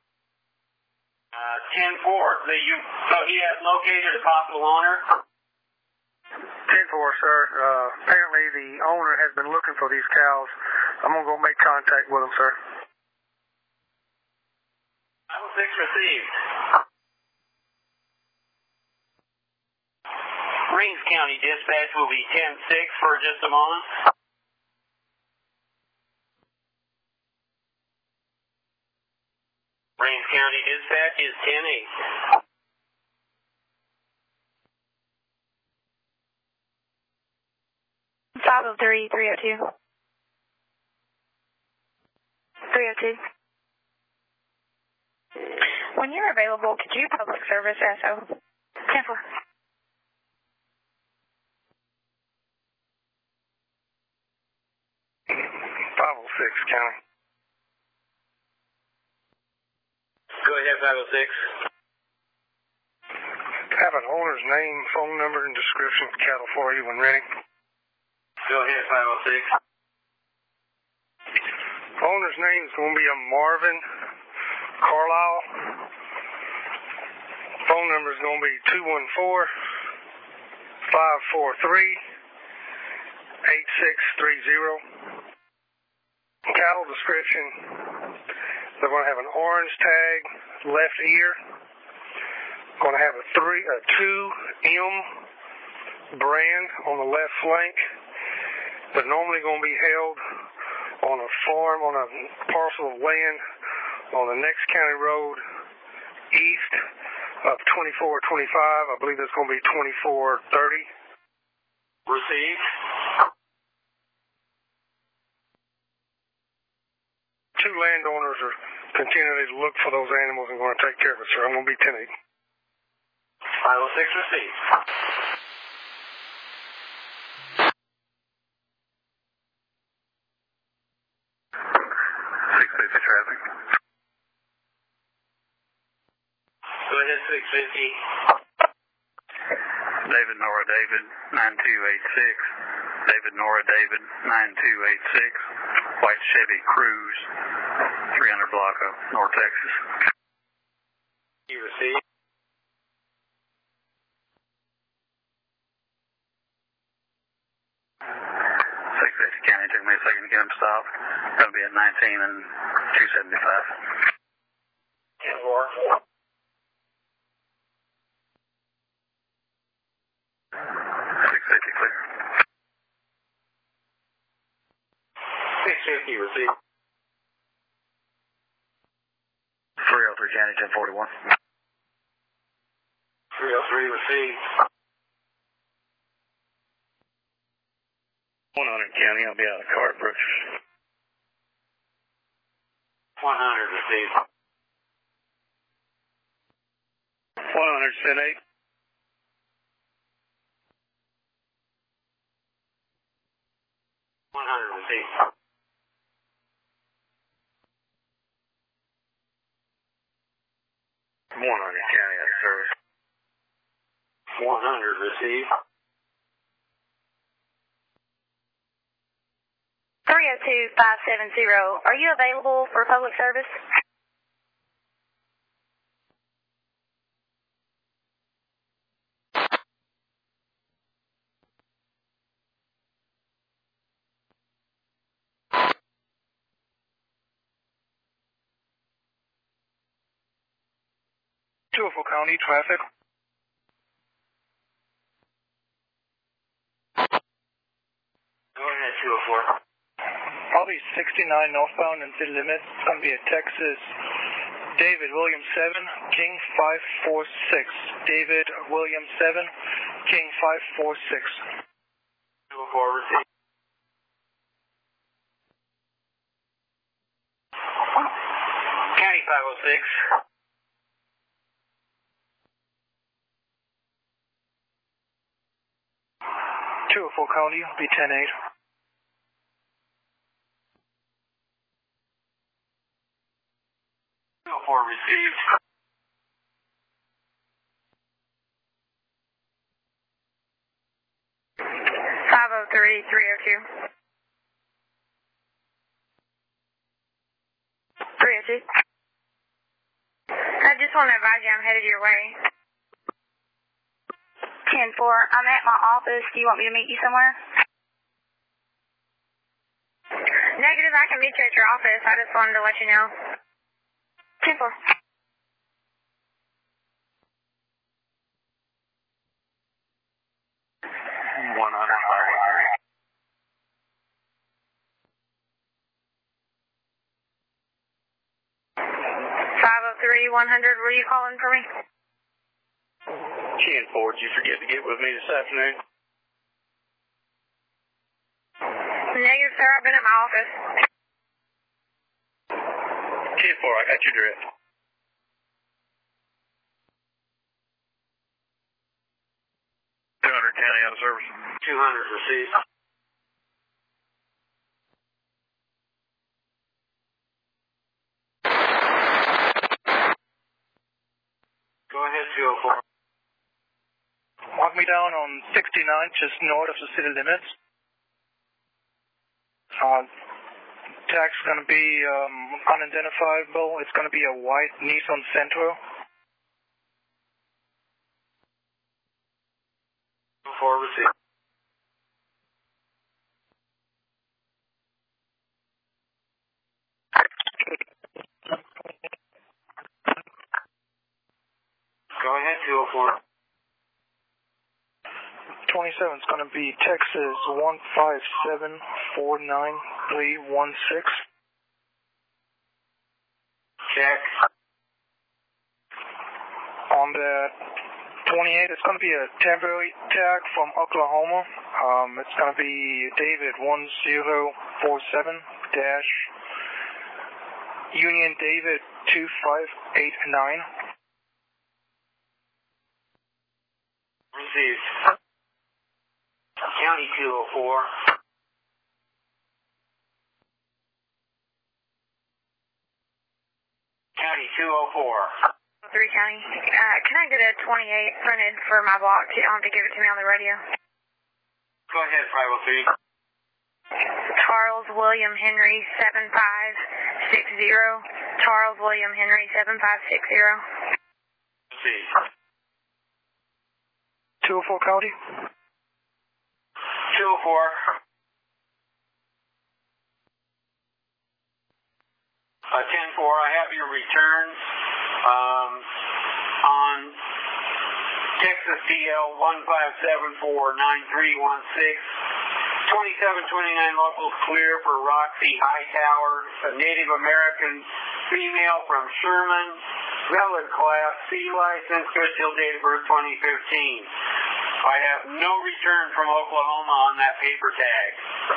10-4. So he has located a possible owner? 10-4, sir. Apparently the owner has been looking for these cows. I'm going to go make contact with him, sir. 506 received. Rains County Dispatch will be 10-6 for just a moment. Rains County Dispatch is 10-8. Five oh three, 302. 302. When you're available, could you public service SO? 10-4. County. Go ahead, 506. Have an owner's name, phone number, and description of cattle for you when ready. Go ahead, 506. Owner's name is going to be a Marvin Carlisle. Phone number is going to be 214-543-8630. Cattle description, they're going to have an orange tag, left ear. Going to have a 2M brand on the left flank. They're normally going to be held on a farm, on a parcel of land on the next county road east of 2425. I believe that's going to be 2430. Received. Two landowners are continually to look for those animals and going to take care of it, sir. I'm going to be 10-8. 506 received. 650 traffic. Go ahead, 650. David Nora David 9286. David Nora David 9286. White Chevy Cruise 300 block of North Texas. You received. County. Took me a second to get him stopped. Going to be at 19 and 275. 10-4. 650 clear. 650 received. 303 County 1041. 303 received. 100 County, I'll be out of Cartbrook. 100 received. 100 sent 8. 100 County out of service. 100 received. 302570, are you available for public service? County traffic. Go ahead, 204. I'll be 69 northbound and city limits. It's going to be a Texas David William 7, King 546. David William 7, King 546. 204 received. County 506. 204 County, be 10-8. Received. 503-302. 302. I just want to advise you I'm headed your way. 10-4. I'm at my office. Do you want me to meet you somewhere? Negative, I can meet you at your office. I just wanted to let you know. 10-4. Three 100. Were you calling for me? 10-4. Did you forget to get with me this afternoon? Negative, sir. I've been at my office. 10-4. I got you direct. County out of service. 200 received. Go ahead, 204. Walk me down on 69, just north of the city limits. Tag's going to be unidentifiable. It's going to be a white Nissan Sentra. 204 received. Go ahead, 204. 27 is going to be Texas 15749-316. Check. On the 28, it's going to be a temporary tag from Oklahoma. It's going to be David 1047- Union David 2589. Received. County 204. County 204. 3 County. Can I get a 28 printed for my block? I'll have to give it to me on the radio. Go ahead, 503. Charles William Henry 7560. Charles William Henry 7560. Received. 204 County. 204. 10-4, I have your returns on Texas TL 15749316. 2729 local clear for Roxy Hightower, a Native American female from Sherman, valid class C license, good till date of birth 2015. I have no return from Oklahoma on that paper tag.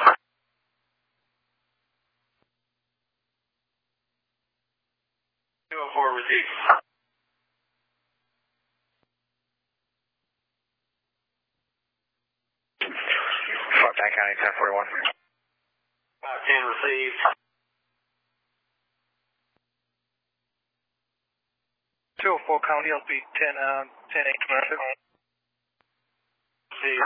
For receipt. Fort Bend County 1041. 510 received. 204 204 County, I'll be 10-8 traffic. See.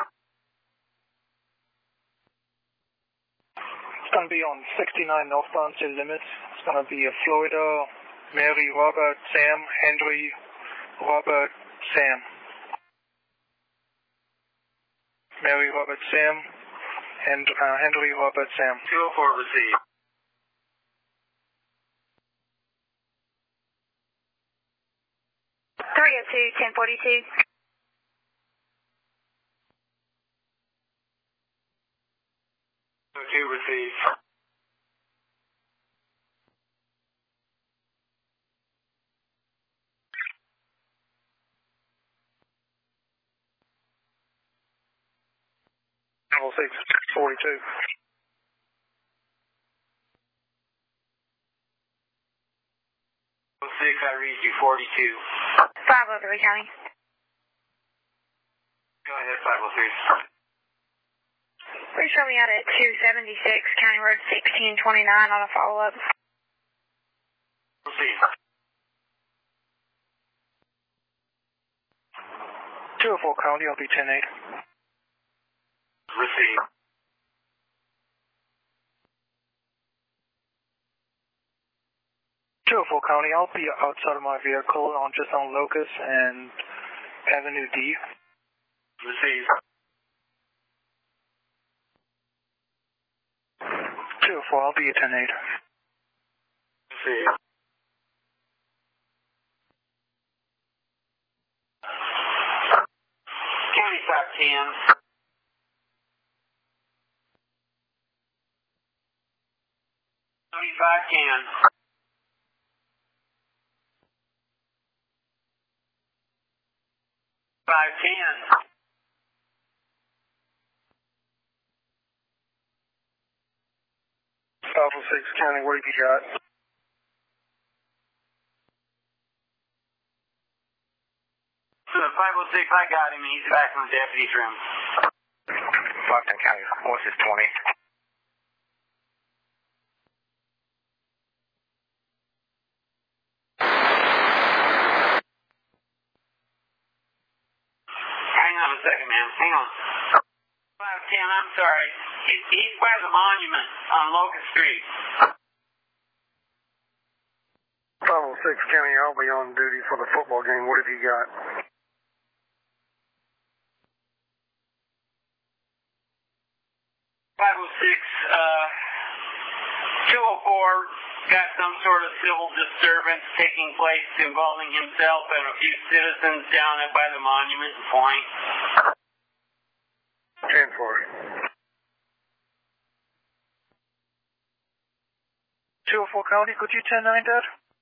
It's going to be on 69 northbound city limits. It's going to be a Florida, Mary, Robert, Sam, Henry, Robert, Sam. Mary, Robert, Sam, and Henry, Robert, Sam. 204 received. Three oh two, 1042. Two received. Level 6, 42. 6, I read you 42. 503 County. Go ahead, 503. Please show me out at 276 County Road 1629 on a follow-up. Proceed. 204 County, I'll be 10-8. Receive. 204 County, I'll be outside of my vehicle just on Locust and Avenue D. Receive. 204, I'll be at 10-8. Receive. County 510. County 510. 510. Alpha 6 County, what have you got? So 506, I got him, and he's back in the deputy's room. 510 County, what's his 20? Hang on a second, man. Hang on. 510, I'm sorry. He's by the monument on Locust Street. 506 County, I'll be on duty for the football game. What have you got? Got some sort of civil disturbance taking place involving himself and a few citizens down by the monument point. 10-4. 204 County, could you 10-9 that?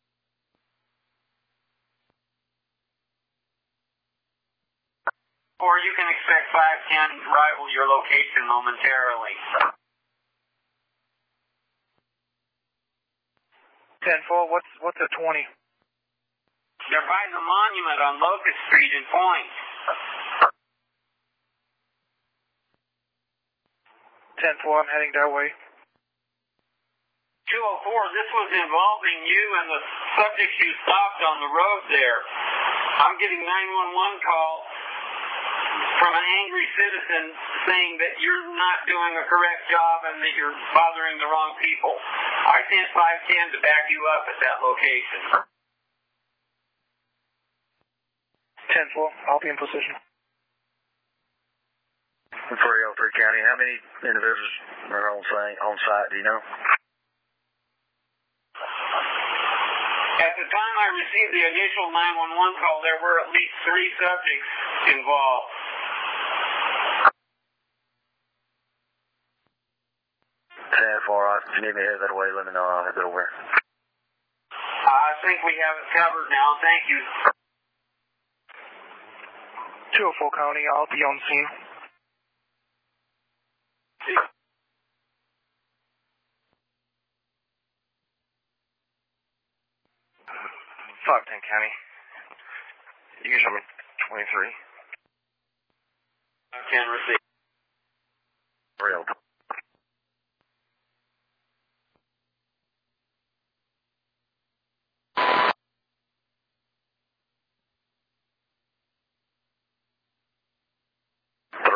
Or you can expect 510 rival your location momentarily. 10-4, what's a 20? They're by the monument on Locust Street in Point. 10-4, I'm heading that way. 204, this was involving you and the subjects you stopped on the road there. I'm getting 911 call from an angry citizen saying that you're not doing a correct job and that you're bothering the wrong people. I sent 510 to back you up at that location. 10-4, I'll be in position. 303 County, how many individuals are on site, do you know? At the time I received the initial 911 call, there were at least 3 subjects involved. 10-4, if you need me to head that way, let me know. I'll head that over. I think we have it covered now. Thank you. 204 County, I'll be on scene. Fuck 10 County. You can show me 23. 10 received. Real.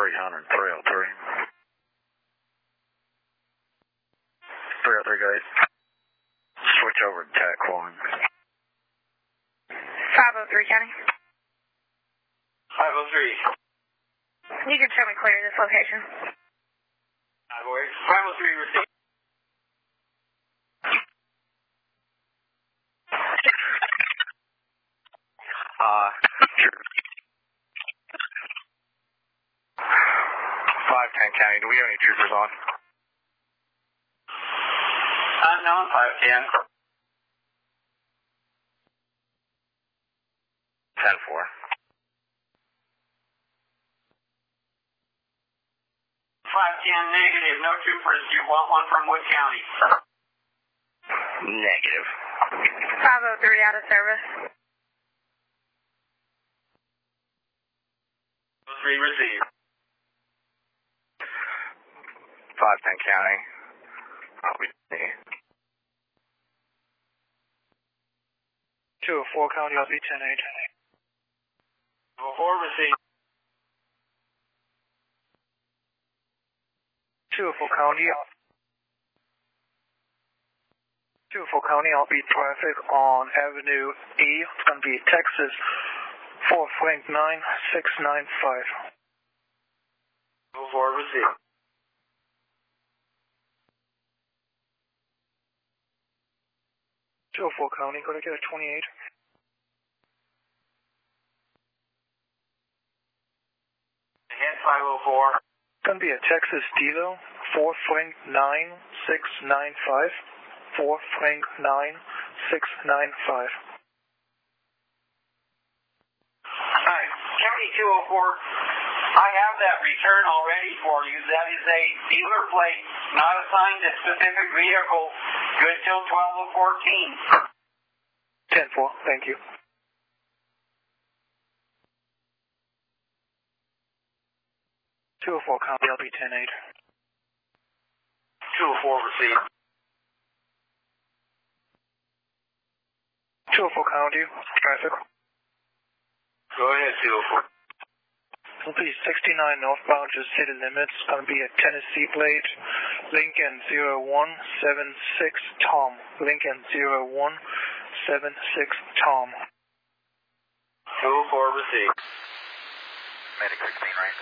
300, 303. 303, guys. Switch over to TAC calling. 503, County. 503. You can show me clear this location. 503 received. Sure. 510 County, do we have any troopers on? Unknown 510. 10-4. 510 negative, no troopers. Do you want one from Wood County? Negative. 503 out of service. 3 received. 510 County. I'll be 204 County, I'll be 10-8. 4 received. 204 County. 204 County, I'll be traffic on Avenue E. It's going to be Texas 4 Frank 9695. 4 received. 204 County, go to get a 28. Ahead 504. It's going to be a Texas Dilo 4 Frank 9695. 4 Frank 9695. Hi, County 204. I have that return already for you. That is a dealer plate, not assigned to specific vehicle. Good till 12:14. 10-4, thank you. 204 County, I'll be 10-8. 204 received. 204 County, traffic. Go ahead, 204. It'll be 69 northbound to city limits. It's going to be a Tennessee plate. Lincoln 0176 Tom. Lincoln 0176 Tom. 204 received. Medic 16, right?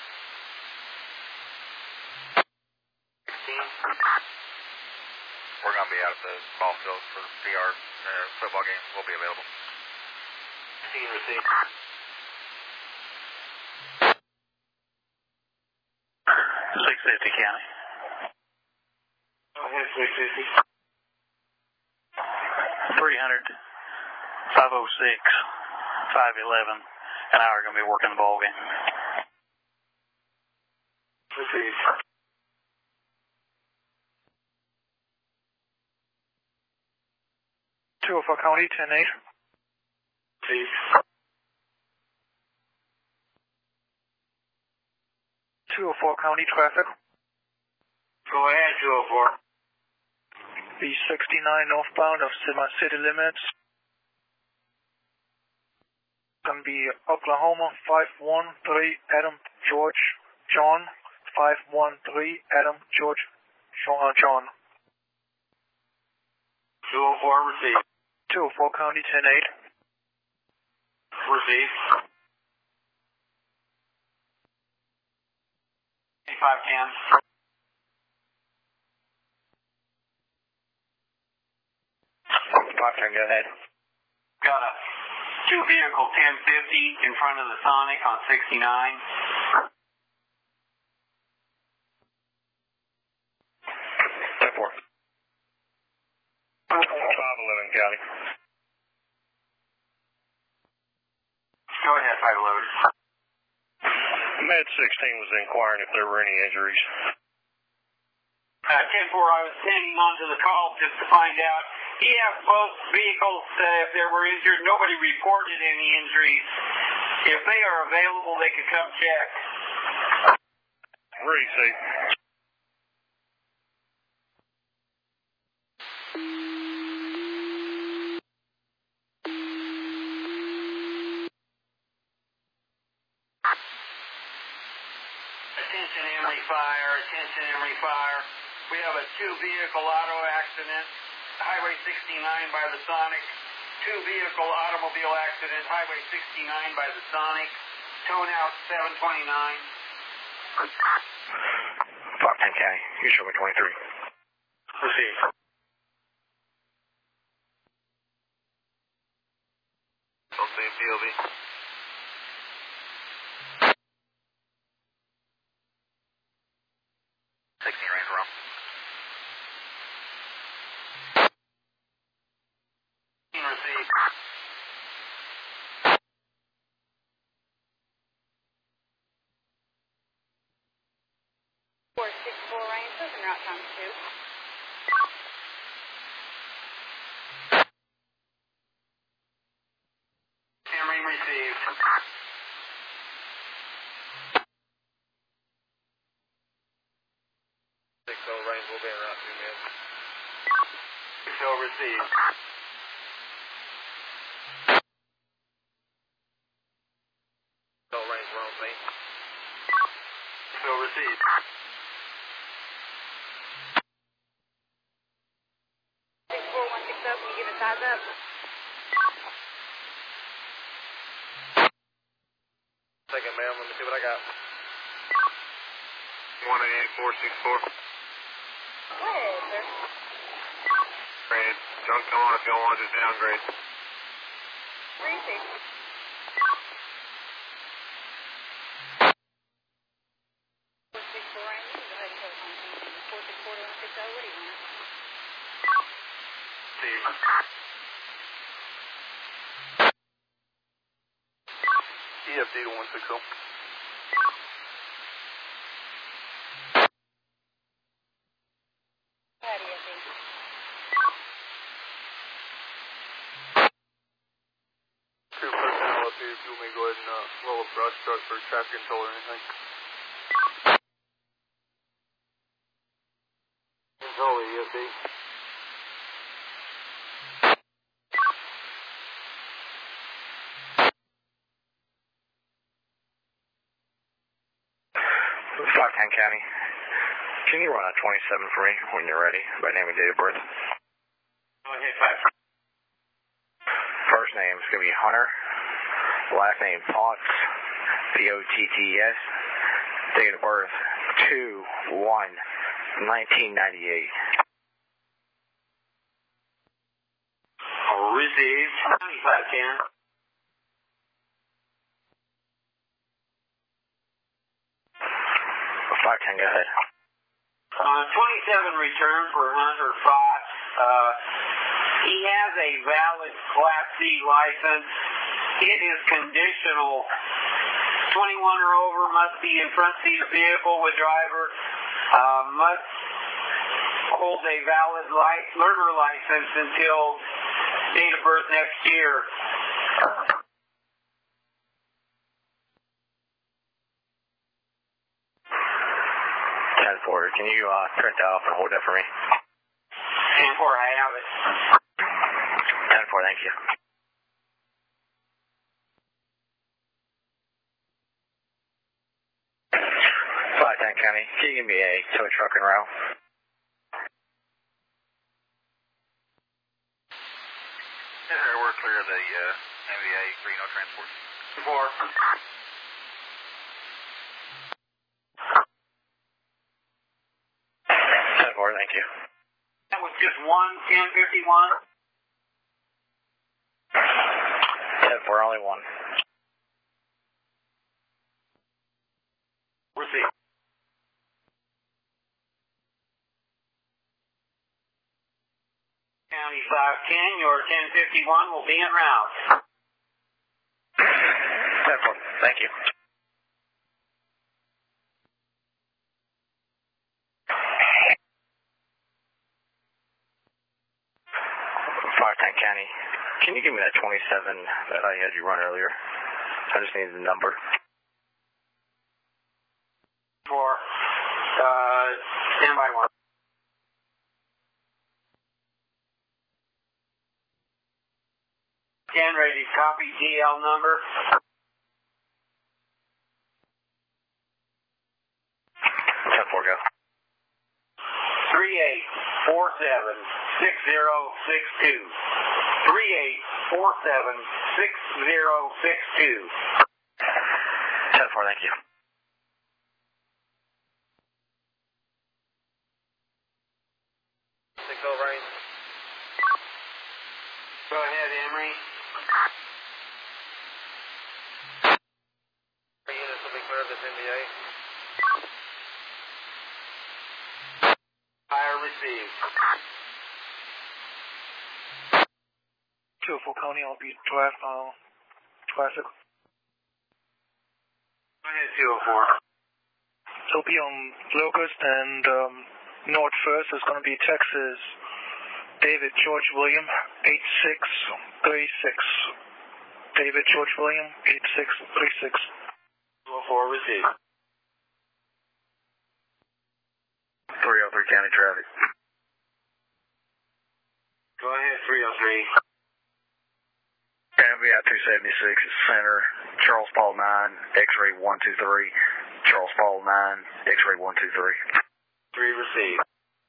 16. We're going to be out at the ball field for the PR football game. We'll be available. 16 received. 650 County. Go ahead, 650. 300, 506, 511, and I are going to be working the ball game. Received. 204 County, 10-8. Received. 204 County, traffic. Go ahead, 204. Be 69 northbound of city limits. Going to be Oklahoma 513 Adam George John. 513 Adam George John. 204 received. 204 County, 10-8. Received. 510. 510, go ahead. Got a 2-vehicle 1050 in front of the Sonic on 69. 10-4. 511 County. Go ahead, 511. Med 16 was inquiring if there were any injuries. 10-4, I was standing onto the call just to find out if both vehicles, if they were injured, nobody reported any injuries. If they are available, they could come check. Receive. Fire, attention Emory Fire. We have a 2-vehicle auto accident, Highway 69 by the Sonic. 2-vehicle automobile accident, Highway 69 by the Sonic. Tone out 729. 510 County, you show me 23. Proceed. Okay, POV. Range wrong. Receive. Range, those are not times 2. Emory received. Range will be around 2 minutes. 6-0 received. Range wrong me. 6-0 received. Can you give a size up? Second, ma'am. Let me see what I got. 188464. Go ahead, sir. Great. Don't come on if you don't want to just downgrade. 36. EFD to 160. Two personnel up here if you want me to go ahead and roll a brush truck for traffic control or anything. Control EFD. County. Can you run a 27 for me when you're ready by name and date of birth? Okay, 5. First name is going to be Hunter. Last name Potts. Potts. Date of birth 2/1/1998. Received. 9510. 510, go ahead. 27 return for Hunter Fox. He has a valid Class C license. It is conditional. 21 or over, must be in front seat of vehicle with driver, must hold a valid learner license until date of birth next year. 10-4, can you print that off and hold that for me? 10-4, I have it. 10-4, thank you. County, can you give me a tow truck and route? Yes, sir. We're clear of the MVA Reno transport. 10-4, thank you. That was just 1-1051. 10-4, only one. Receive. County 510, your 1051 will be en route. 10-4, thank you. 510 County, can you give me that 27 that I had you run earlier? I just need the number. For standby 1. Ready to copy GL number. 10-4, go 6062. 3847-6062. 10-4, thank you. Range. Go ahead, Emory. Units will be clear of this NDA. Fire received. 204 County, I'll be traffic. Go ahead, 204. So be on Locust and North First. It's going to be Texas David George William 8636. David George William 8636. 204 received. 303 County traffic. Go ahead, 303. County out 276 is center. Charles Paul 9, X-ray 123. Charles Paul 9, X-ray 123. 3 received.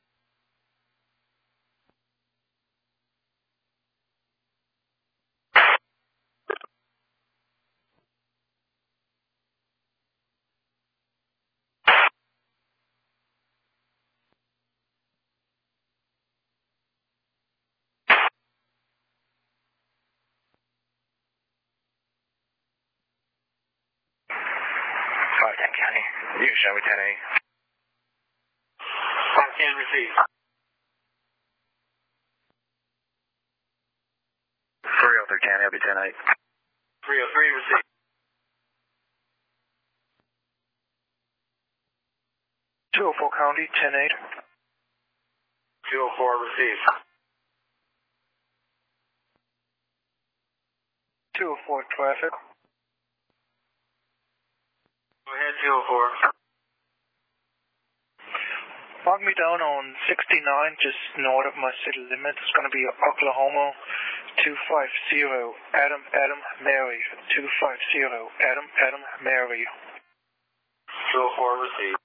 County. You can show me 10-8. 510 received. 303 County, I'll be 10-8. 303 received. 204 County, 10-8. 204 received. 204 traffic. Go ahead, 204. Mark me down on 69, just north of my city limit. It's going to be Oklahoma 250, Adam, Mary. 250, Adam, Mary. 204 received.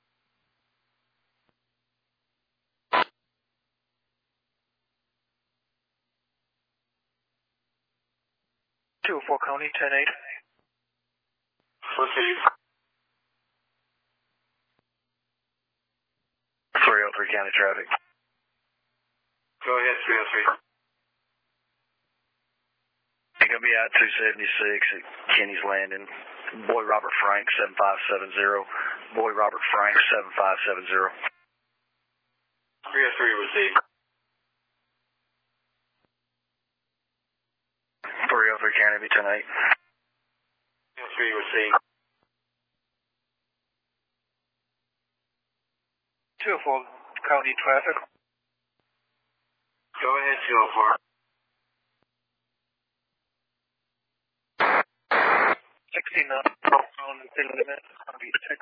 204 County, 10-8. Received. 303 County traffic. Go ahead, 303. You're going to be out 276 at Kenny's Landing. Boy Robert Frank, 7570. Boy Robert Frank, 7570. 303 received. 303 County, be 10-8. 303 received. 204 County traffic. Go ahead, 204. 69 on the city limit. It's going to be 6.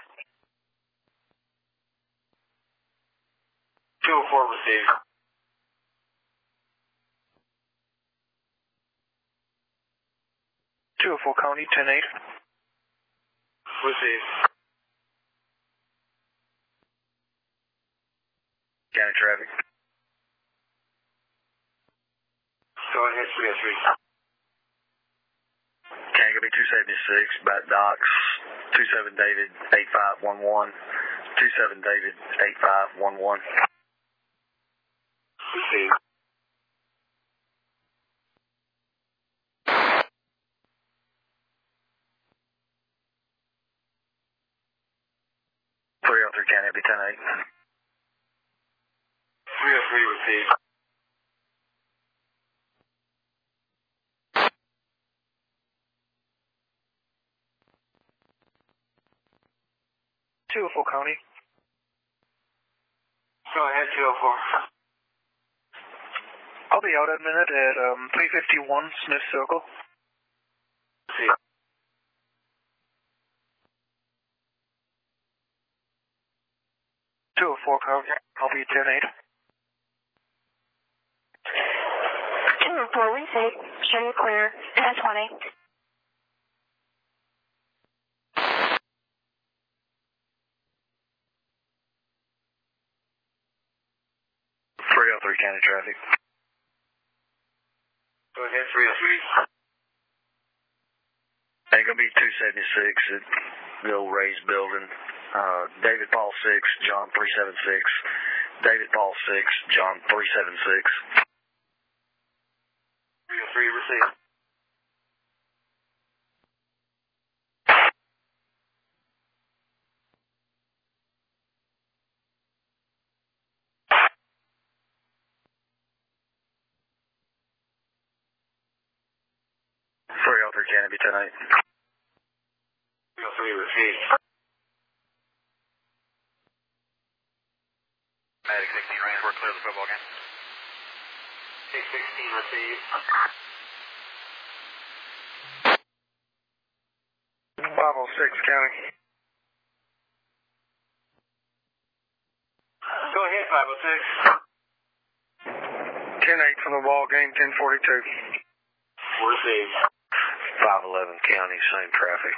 204 received. 204 County, 10-8. Received. County traffic. Go ahead, 303. County going to be 276, back docks, 27 David, 8511. 27 David, 8511. Received. 303 County, be 10-8. 303 received. 204 County. Go ahead, 204. I'll be out at a minute at 351 Smith Circle. See. 204 County. I'll be 10-8. 204 receive. Show you clear. 10-20. 303 County traffic. Go ahead, 303. Hey, gonna be 276 at the old Ray's building. David Paul 6, John 376. David Paul 6, John 376. 303, receive. Canopy 10-8. 303, receive. Matic 16 range, we're clear of the football game. 616, receive. 506 County. Go ahead, 506. 10-8 from the ball game, 1042. Receive. 511 County, same traffic.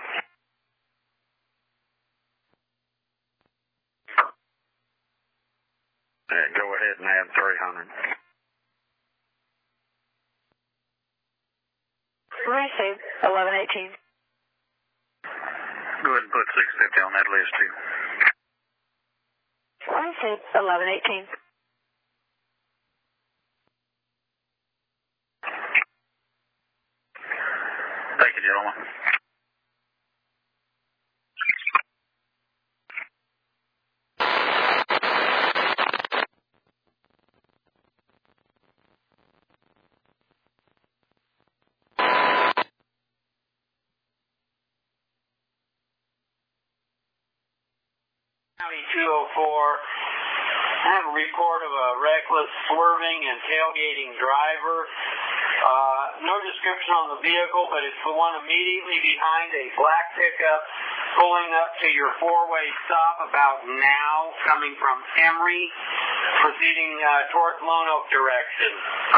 And go ahead and add 300. Receive 1118. Go ahead and put 650 on that list too. Receive 1118. Thank you, gentlemen. County 204. I have a report of a reckless swerving and tailgating driver. No description on the vehicle, but it's the one immediately behind a black pickup pulling up to your four-way stop about now, coming from Emory, proceeding towards Lone Oak direction.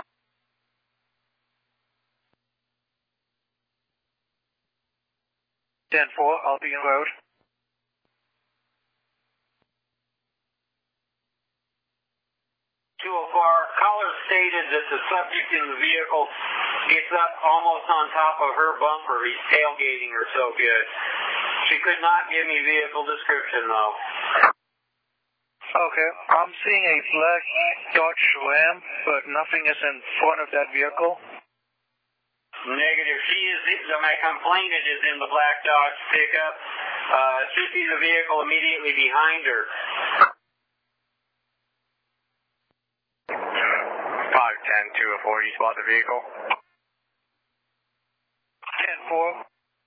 I'll be en route. 204, caller stated that the subject in the vehicle gets up almost on top of her bumper. He's tailgating her so good. She could not give me vehicle description, though. Okay, I'm seeing a black Dodge Ram, but nothing is in front of that vehicle. Negative. My complainant is in the black Dodge pickup. Should be the vehicle immediately behind her. 510-204, you spot the vehicle? 10-4.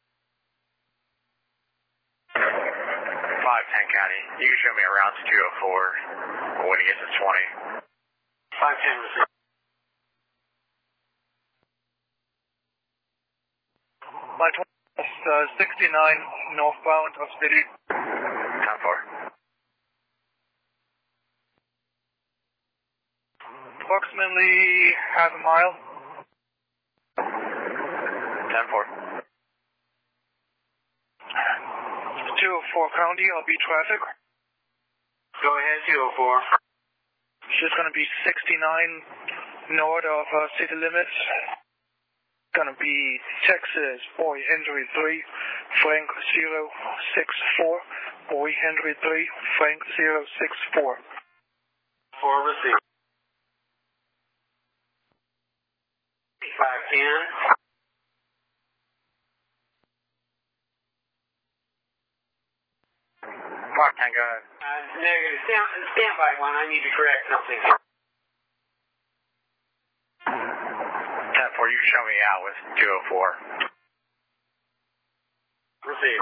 510 County, you can show me around to 204 when he gets to 20. 510, receive. My 69 northbound of city. 10-4. Approximately half a mile. 10-4. 204 County, I'll be traffic. Go ahead, 204. She's going to be 69 north of city limits. Going to be Texas, Boy Henry 3, Frank 064, Boy Henry 3, Frank 064. 4, receive. 510. Mark, go ahead. Negative. Stand by one. I need to correct something here. 10-4, you can show me out with 204. Receive.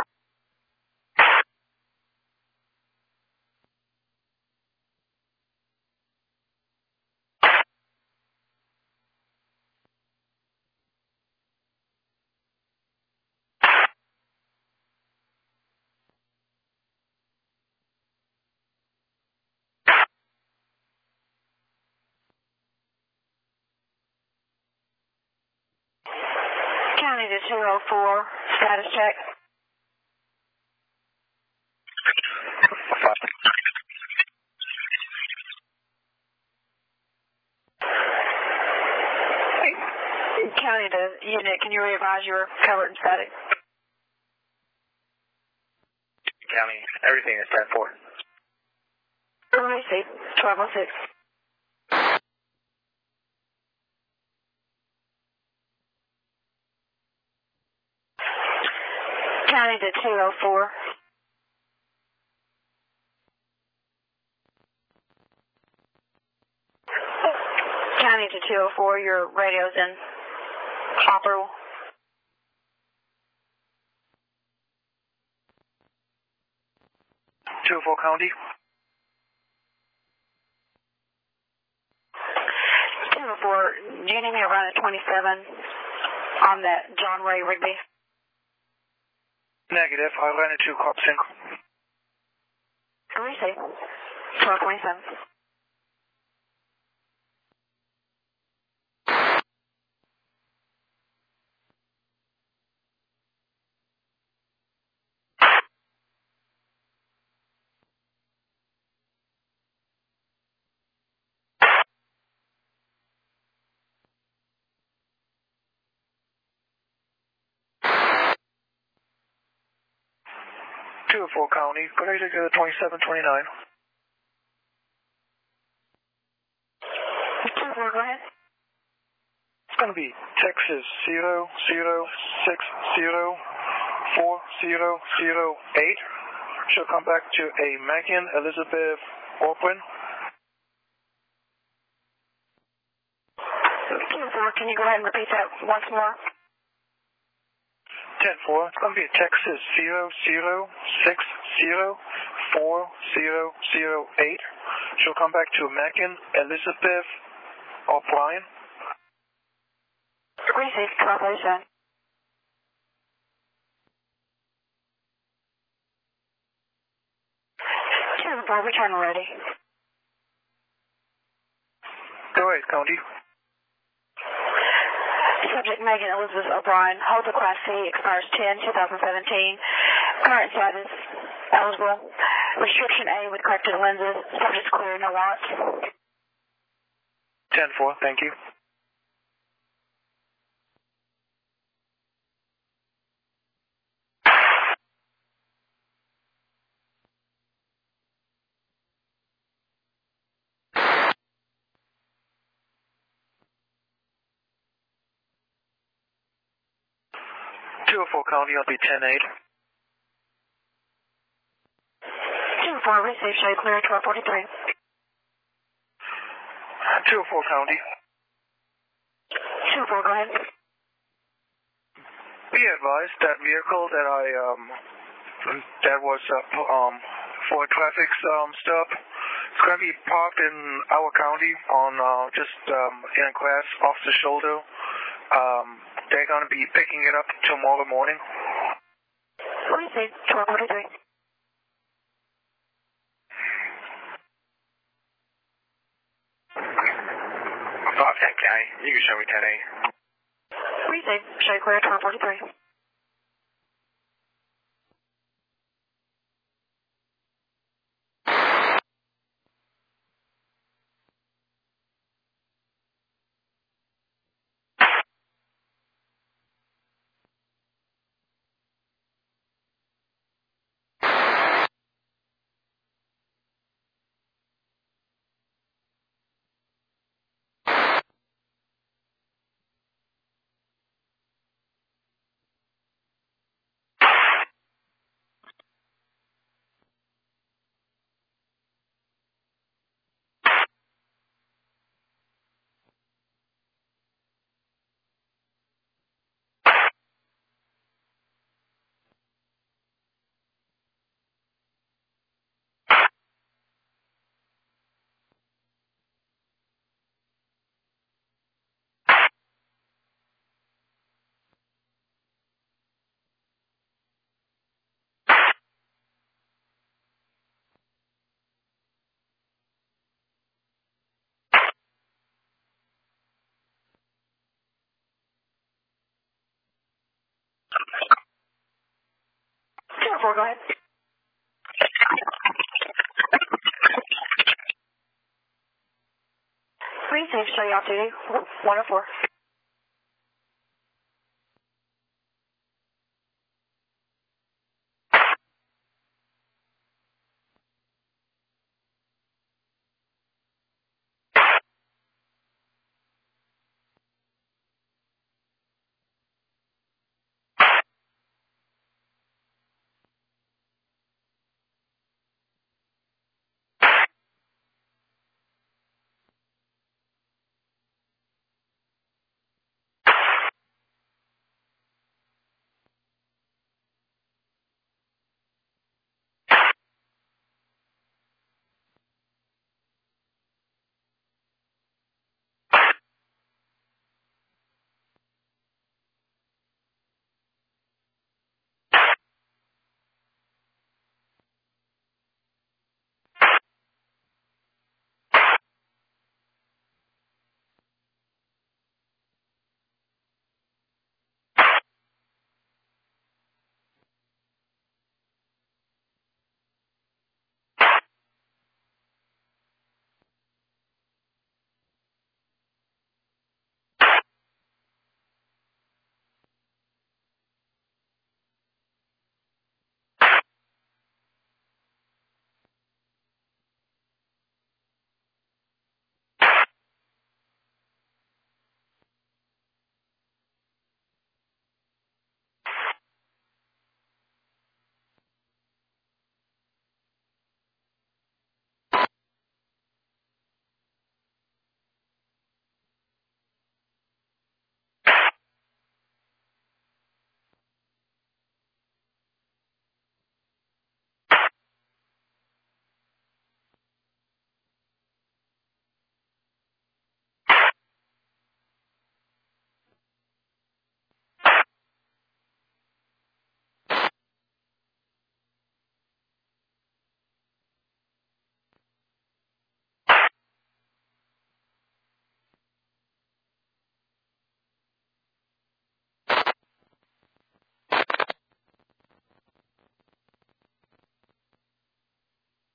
County to 204, status check. County to unit, can you re-advise your covered and static? County, everything is 10-4. Receive, 1206. County to 204. County to 204, your radio's in operable. County. 204, do you need me to run at 27 on that John Ray Rigby? Negative, I ran it to Crop Sync. Receive, 1227. County, go ahead and go to 2729. 204, go ahead. It's going to be Texas 0060408. She'll come back to a Megan Elizabeth Orpin. 204, can you go ahead and repeat that once more? 10-4. It's going to be Texas 0060408. She'll come back to Megan Elizabeth O'Brien. Receive, 1207. Return ready. Go ahead, County. Subject Megan Elizabeth O'Brien, hold the Class C, expires 10/2017. Current status, eligible. Restriction A with corrected lenses. Subject clear, no warrants. 10-4, thank you. County, I'll be 10-8. 204, receive, show clear, 1243. 204 County. 204, go ahead. Be advised that vehicle that that was for a traffic stop. It's going to be parked in our county on just in a grass off the shoulder. They're going to be picking it up tomorrow morning. Receive, 1243. County, you can show me 10-8. Receive, show clear, 1243. Go ahead. Receive, show you off duty, 104.